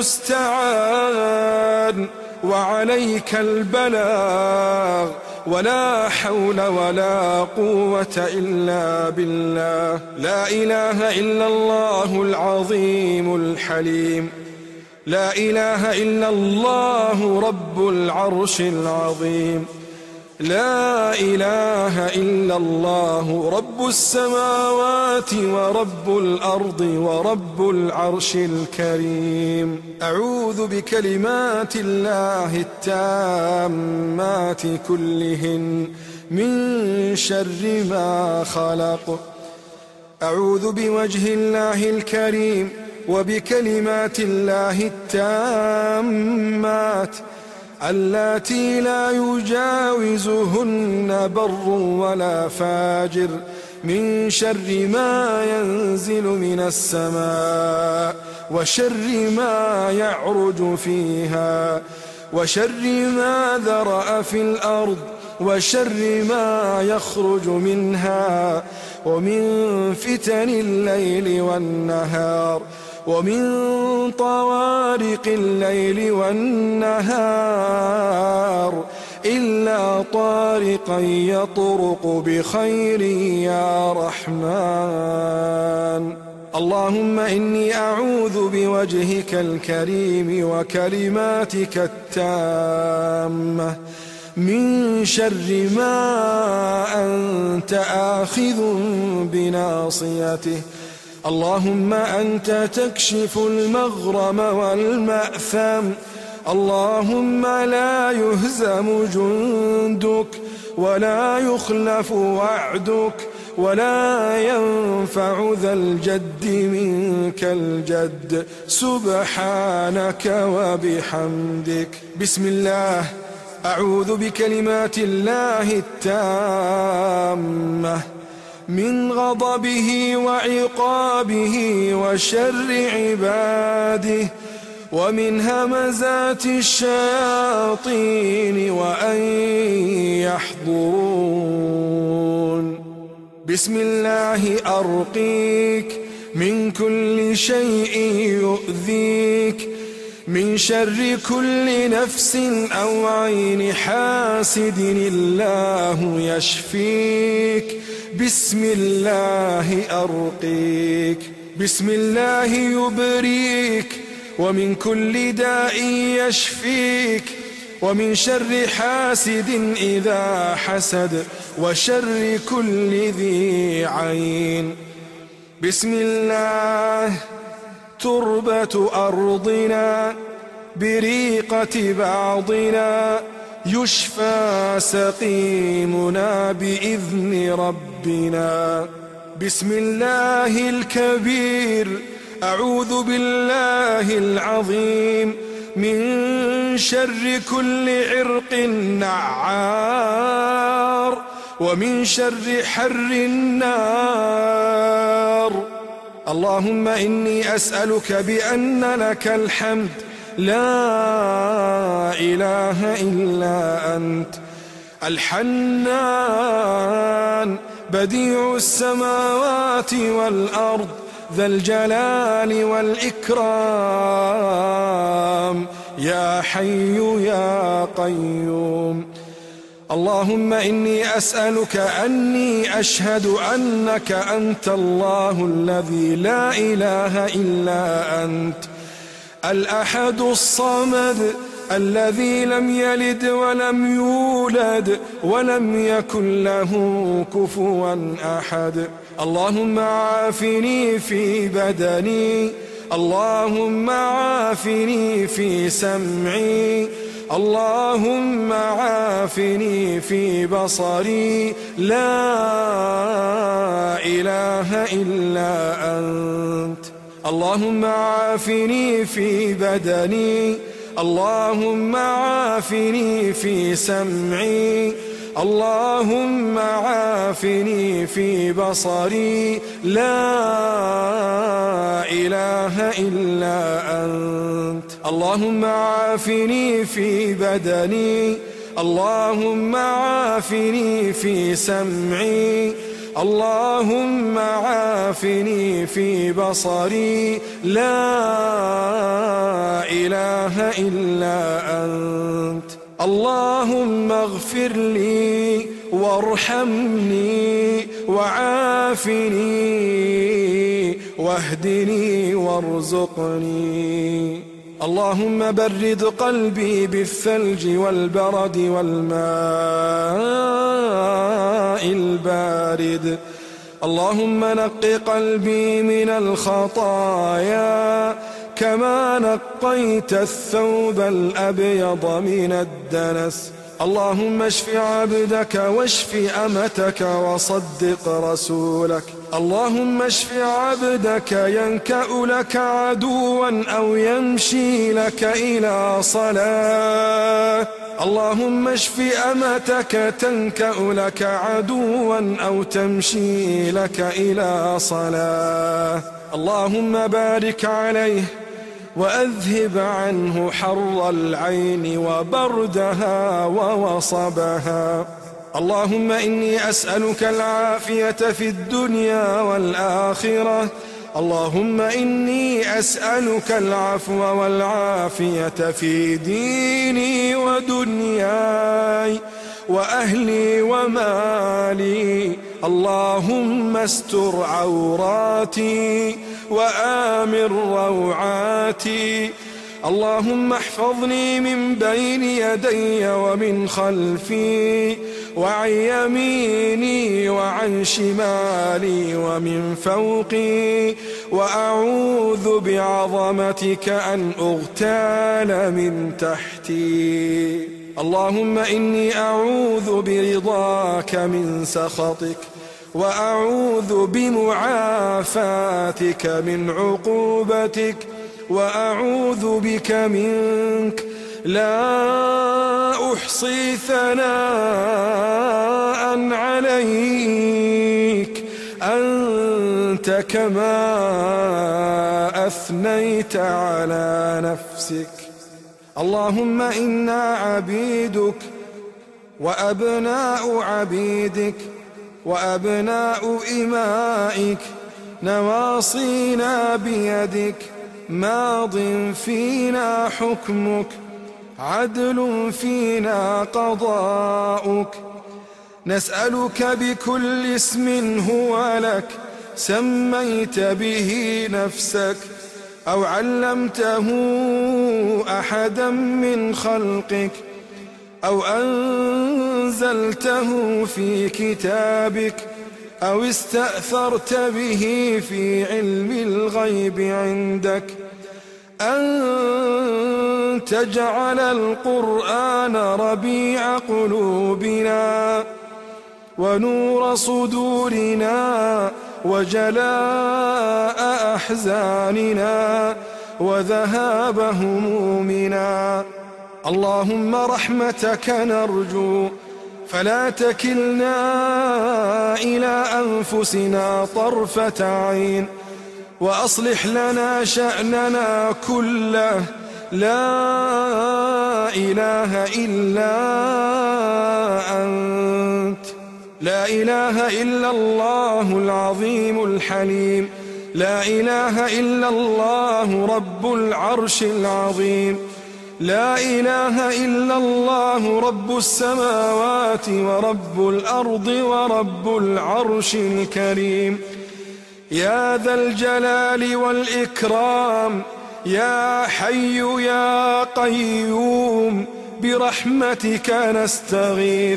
المستعان وعليك البلاغ، ولا حول ولا قوة إلا بالله. لا إله إلا الله العظيم الحليم، لا إله إلا الله رب العرش العظيم، لا إله إلا الله رب السماوات ورب الأرض ورب العرش الكريم. أعوذ بكلمات الله التامات كلهن من شر ما خلق. أعوذ بوجه الله الكريم وبكلمات الله التامات اللاتي لا يجاوزهن بر ولا فاجر من شر ما ينزل من السماء، وشر ما يعرج فيها، وشر ما ذرأ في الأرض، وشر ما يخرج منها، ومن فتن الليل والنهار، ومن طوارق الليل والنهار، إلا طارقا يطرق بخير يا رحمن. اللهم إني أعوذ بوجهك الكريم وكلماتك التامة من شر ما أنت آخذ بناصيته. اللهم أنت تكشف المغرم والمأثم، اللهم لا يهزم جندك ولا يخلف وعدك ولا ينفع ذا الجد منك الجد، سبحانك وبحمدك. بسم الله. أعوذ بكلمات الله التامة من غضبه وعقابه وشر عباده، ومن همزات الشياطين وأن يحضرون. بسم الله أرقيك من كل شيء يؤذيك، من شر كل نفس أو عين حاسد الله يشفيك. بسم الله أرقيك، بسم الله يبريك، ومن كل داء يشفيك، ومن شر حاسد إذا حسد، وشر كل ذي عين. بسم الله. تربة أرضنا بريقة بعضنا، يشفى سقيمنا بإذن ربنا. بسم الله الكبير. أعوذ بالله العظيم من شر كل عرق نعار، ومن شر حر النار. اللهم إني أسألك بأن لك الحمد لا إله إلا أنت، الحنان بديع السماوات والأرض، ذا الجلال والإكرام، يا حي يا قيوم. اللهم إني أسألك أني أشهد أنك أنت الله الذي لا إله إلا أنت، الأحد الصمد الذي لم يلد ولم يولد ولم يكن له كفوا أحد. اللهم عافني في بدني، اللهم عافني في سمعي، اللهم عافني في بصري، لا إله إلا أنت. اللهم عافني في بدني، اللهم عافني في سمعي، اللهم عافني في بصري، لا إله إلا أنت. اللهم عافني في بدني، اللهم عافني في سمعي، اللهم عافني في بصري، لا إله إلا أنت. اللهم اغفر لي وارحمني وعافني واهدني وارزقني. اللهم برد قلبي بالثلج والبرد والماء البارد. اللهم نق قلبي من الخطايا كما نقيت الثوب الأبيض من الدنس. اللهم اشف عبدك واشف أمتك وصدق رسولك. اللهم اشف عبدك ينكأ لك عدوا أو يمشي لك إلى صلاة. اللهم اشف أمتك تنكأ لك عدوا أو تمشي لك إلى صلاة. اللهم بارك عليه وأذهب عنه حر العين وبردها ووصبها. اللهم إني أسألك العافية في الدنيا والآخرة. اللهم إني أسألك العفو والعافية في ديني ودنياي وأهلي ومالي. اللهم استر عوراتي وآمن روعاتي. اللهم احفظني من بين يدي ومن خلفي وعن يميني وعن شمالي ومن فوقي، وأعوذ بعظمتك أن أغتال من تحتي. اللهم إني أعوذ برضاك من سخطك، وأعوذ بمعافاتك من عقوبتك، وأعوذ بك منك، لا أحصي ثناء عليك أنت كما أثنيت على نفسك. اللهم إنا عبيدك وأبناء عبيدك وأبناء إمائك، نواصينا بيدك، ماض فينا حكمك، عدل فينا قضاؤك. نسألك بكل اسم هو لك سميت به نفسك أو علمته أحدا من خلقك أو أنزلته في كتابك أو استأثرت به في علم الغيب عندك، أن تجعل القرآن ربيع قلوبنا ونور صدورنا وجلاء أحزاننا وذهاب همومنا. اللهم رحمتك نرجو، فلا تكلنا إلى أنفسنا طرفة عين، وأصلح لنا شأننا كله. لا إله إلا أنت، لا إله إلا الله العظيم الحليم، لا إله إلا الله رب العرش العظيم، لا إله إلا الله رب السماوات ورب الأرض ورب العرش الكريم. يا ذا الجلال والإكرام، يا حي يا قيوم، برحمتك نستغيث.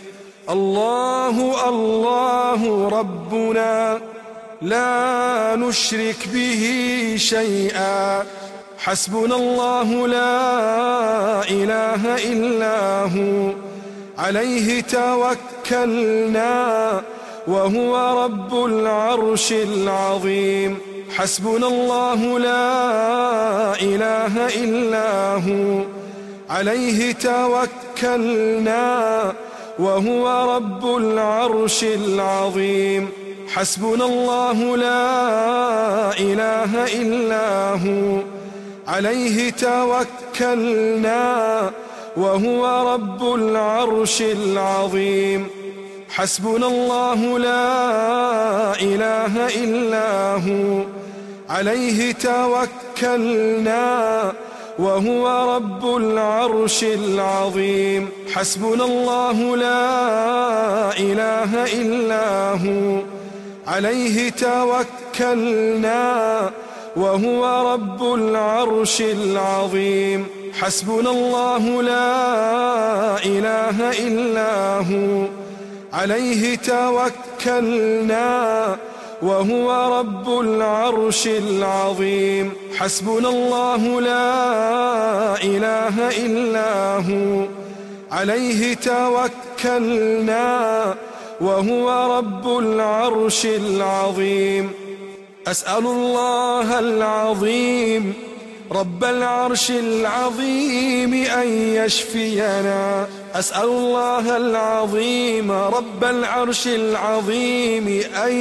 الله الله ربنا لا نشرك به شيئا، حسبنا الله لا إله إلا هو، عليه توكلنا وهو رب العرش العظيم. حسبنا الله لا إله إلا هو، عليه توكلنا وهو رب العرش العظيم. حسبنا الله لا إله إلا هو، عليه توكلنا وهو رب العرش العظيم. حسبنا الله لا إله إلا هو، عليه توكلنا وهو رب العرش العظيم. حسبنا الله لا إله إلا هو، عليه توكلنا وهو رب العرش العظيم. حسبنا الله لا إله إلا هو، عليه توكلنا وهو رب العرش العظيم. حسبنا الله لا إله إلا هو، عليه توكلنا وهو رب العرش العظيم. أسأل الله العظيم رب العرش العظيم أن يشفينا. أسأل الله العظيم رب العرش العظيم أن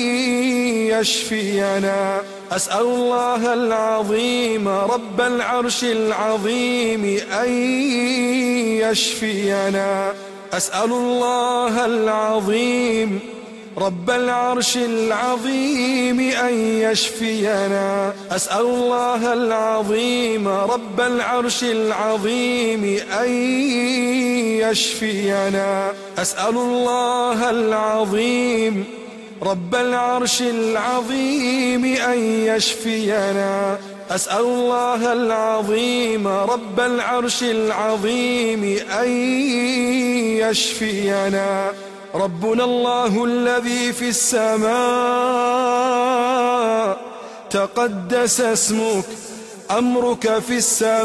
يشفينا. أسأل الله العظيم رب العرش العظيم أن يشفينا. أسأل الله العظيم رب العرش العظيم أن يشفينا. أسأل الله العظيم رب العرش العظيم أن يشفينا. أسأل الله العظيم رب العرش العظيم أن يشفينا. أسأل الله العظيم رب العرش العظيم أن يشفينا. ربنا الله الذي في السماء، تقدس اسمك، أمرك في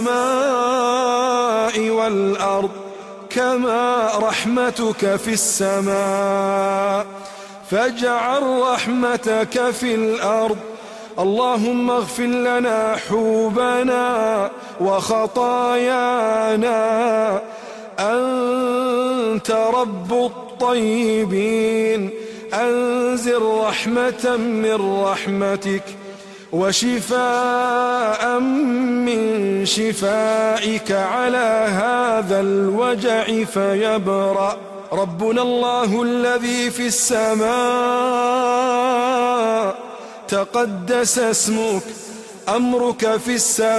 السماء والأرض، كما رحمتك في السماء، فاجعل رحمتك في الأرض. اللهم اغفر لنا حوبنا وخطايانا، أنت رب الطيبين. أنزل رحمة من رحمتك وشفاء من شفائك على هذا الوجع فيبرأ. ربنا الله الذي في السماء، تقدس اسمك، أمرك في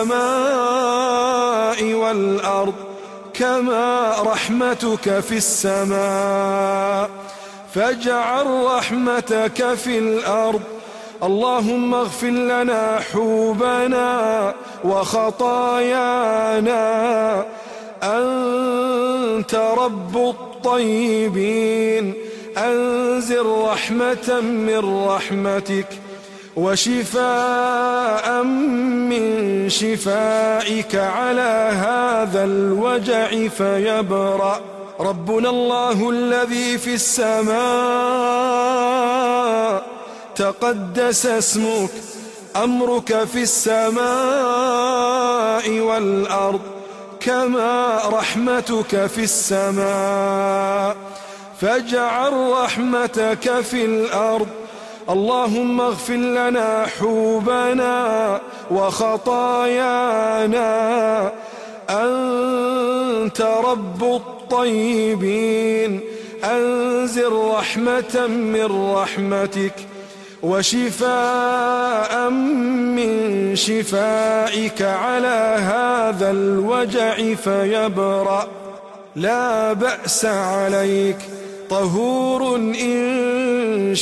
السماء والأرض، كما رحمتك في السماء، فاجعل رحمتك في الأرض. اللهم اغفر لنا حوبنا وخطايانا، أنت رب الطيبين. أنزل رحمة من رحمتك وشفاء من شفائك على هذا الوجع فيبرأ. ربنا الله الذي في السماء، تقدس اسمك، أمرك في السماء والأرض، كما رحمتك في السماء، فاجعل رحمتك في الأرض. اللهم اغفر لنا حوبنا وخطايانا، أنت رب الطيبين. أنزل رحمة من رحمتك وشفاء من شفائك على هذا الوجع فيبرأ. لا بأس عليك، طهور إن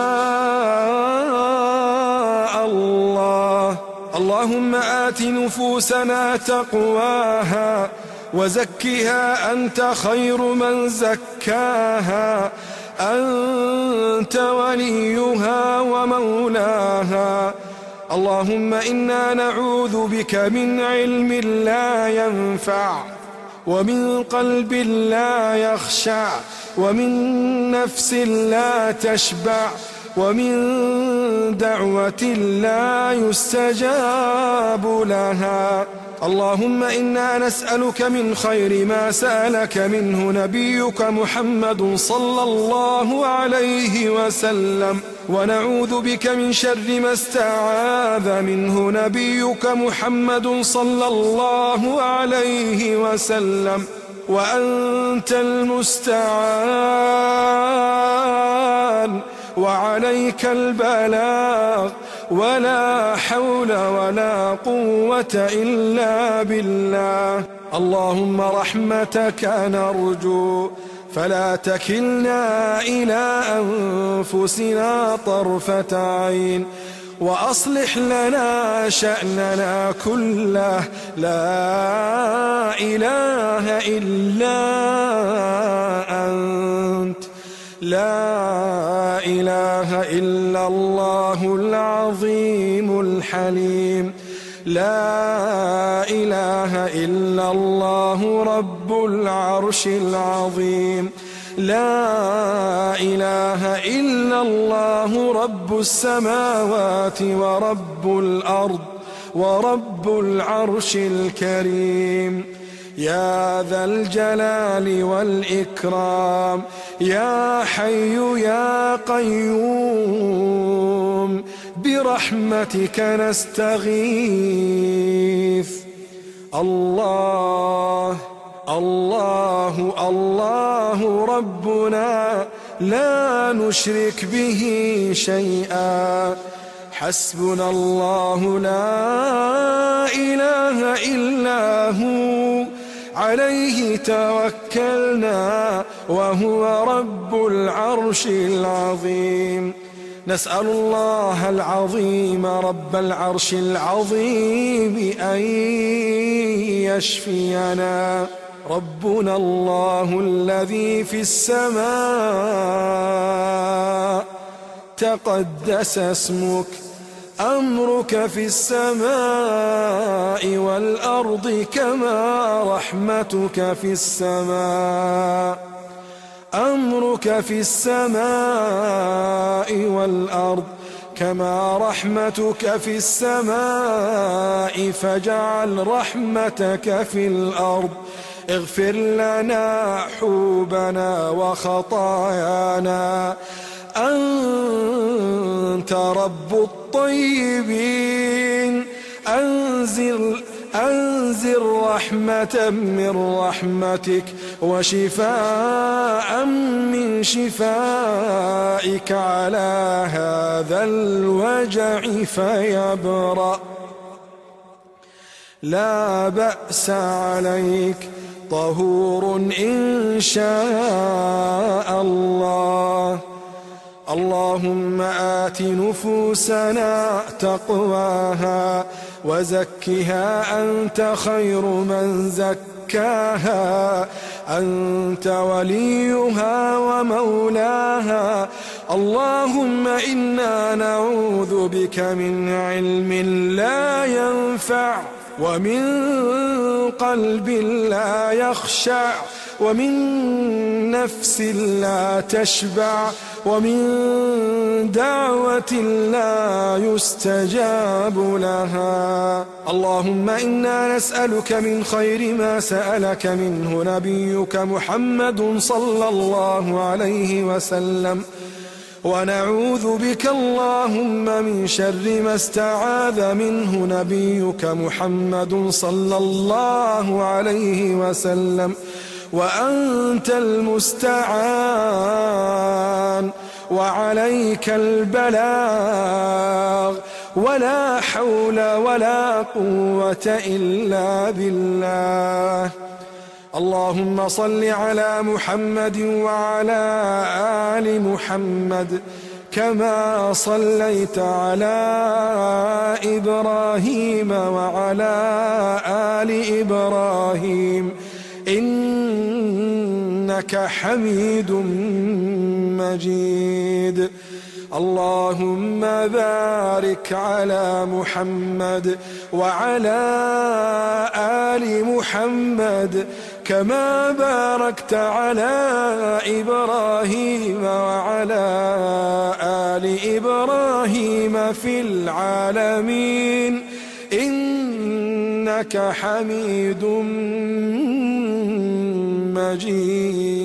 شاء الله. اللهم آت نفوسنا تقواها وزكها أنت خير من زكاها، أنت وليها ومولاها. اللهم إنا نعوذ بك من علم لا ينفع، ومن قلب لا يخشع، ومن نفس لا تشبع، ومن دعوة لا يستجاب لها. اللهم إنا نسألك من خير ما سألك منه نبيك محمد صلى الله عليه وسلم، ونعوذ بك من شر ما استعاذ منه نبيك محمد صلى الله عليه وسلم، وأنت المستعان وعليك البلاغ، ولا حول ولا قوة إلا بالله. اللهم رحمتك نرجو، فلا تكلنا إلى أنفسنا طرفة عين، وأصلح لنا شأننا كله. لا إله إلا أنت، لا إله إلا الله العظيم الحليم، لا إله إلا الله رب العرش العظيم، لا إله إلا الله رب السماوات ورب الأرض ورب العرش الكريم. يا ذا الجلال والإكرام، يا حي يا قيوم، برحمتك نستغيث. الله الله الله ربنا، لا نشرك به شيئا، حسبنا الله لا إله إلا هو، عليه توكلنا وهو رب العرش العظيم. نسأل الله العظيم رب العرش العظيم أن يشفينا. ربنا الله الذي في السماء، تقدس اسمك، أمرك في السماء والأرض كما رحمتك في السماء، أمرك في السماء والأرض كما رحمتك في السماء، فاجعل رحمتك في الأرض. اغفر لنا حوبنا وخطايانا، أنت رب الطيبين. أنزل رحمة من رحمتك، وشفاء من شفائك على هذا الوجع فيبرأ. لا بأس عليك، طهور إن شاء الله. اللهم آت نفوسنا تقواها وزكها أنت خير من زكاها، أنت وليها ومولاها. اللهم إنا نعوذ بك من علم لا ينفع، ومن قلب لا يخشع، ومن نفس لا تشبع، ومن دعوة لا يستجاب لها. اللهم إنا نسألك من خير ما سألك منه نبيك محمد صلى الله عليه وسلم، ونعوذ بك اللهم من شر ما استعاذ منه نبيك محمد صلى الله عليه وسلم، وأنت المستعان وعليك البلاغ، ولا حول ولا قوة إلا بالله. اللهم صل على محمد وعلى آل محمد كما صليت على إبراهيم وعلى آل إبراهيم إنك حميد مجيد. اللهم بارك على محمد وعلى آل محمد كما باركت على إبراهيم وعلى آل إبراهيم في العالمين إنك حميد مجيد.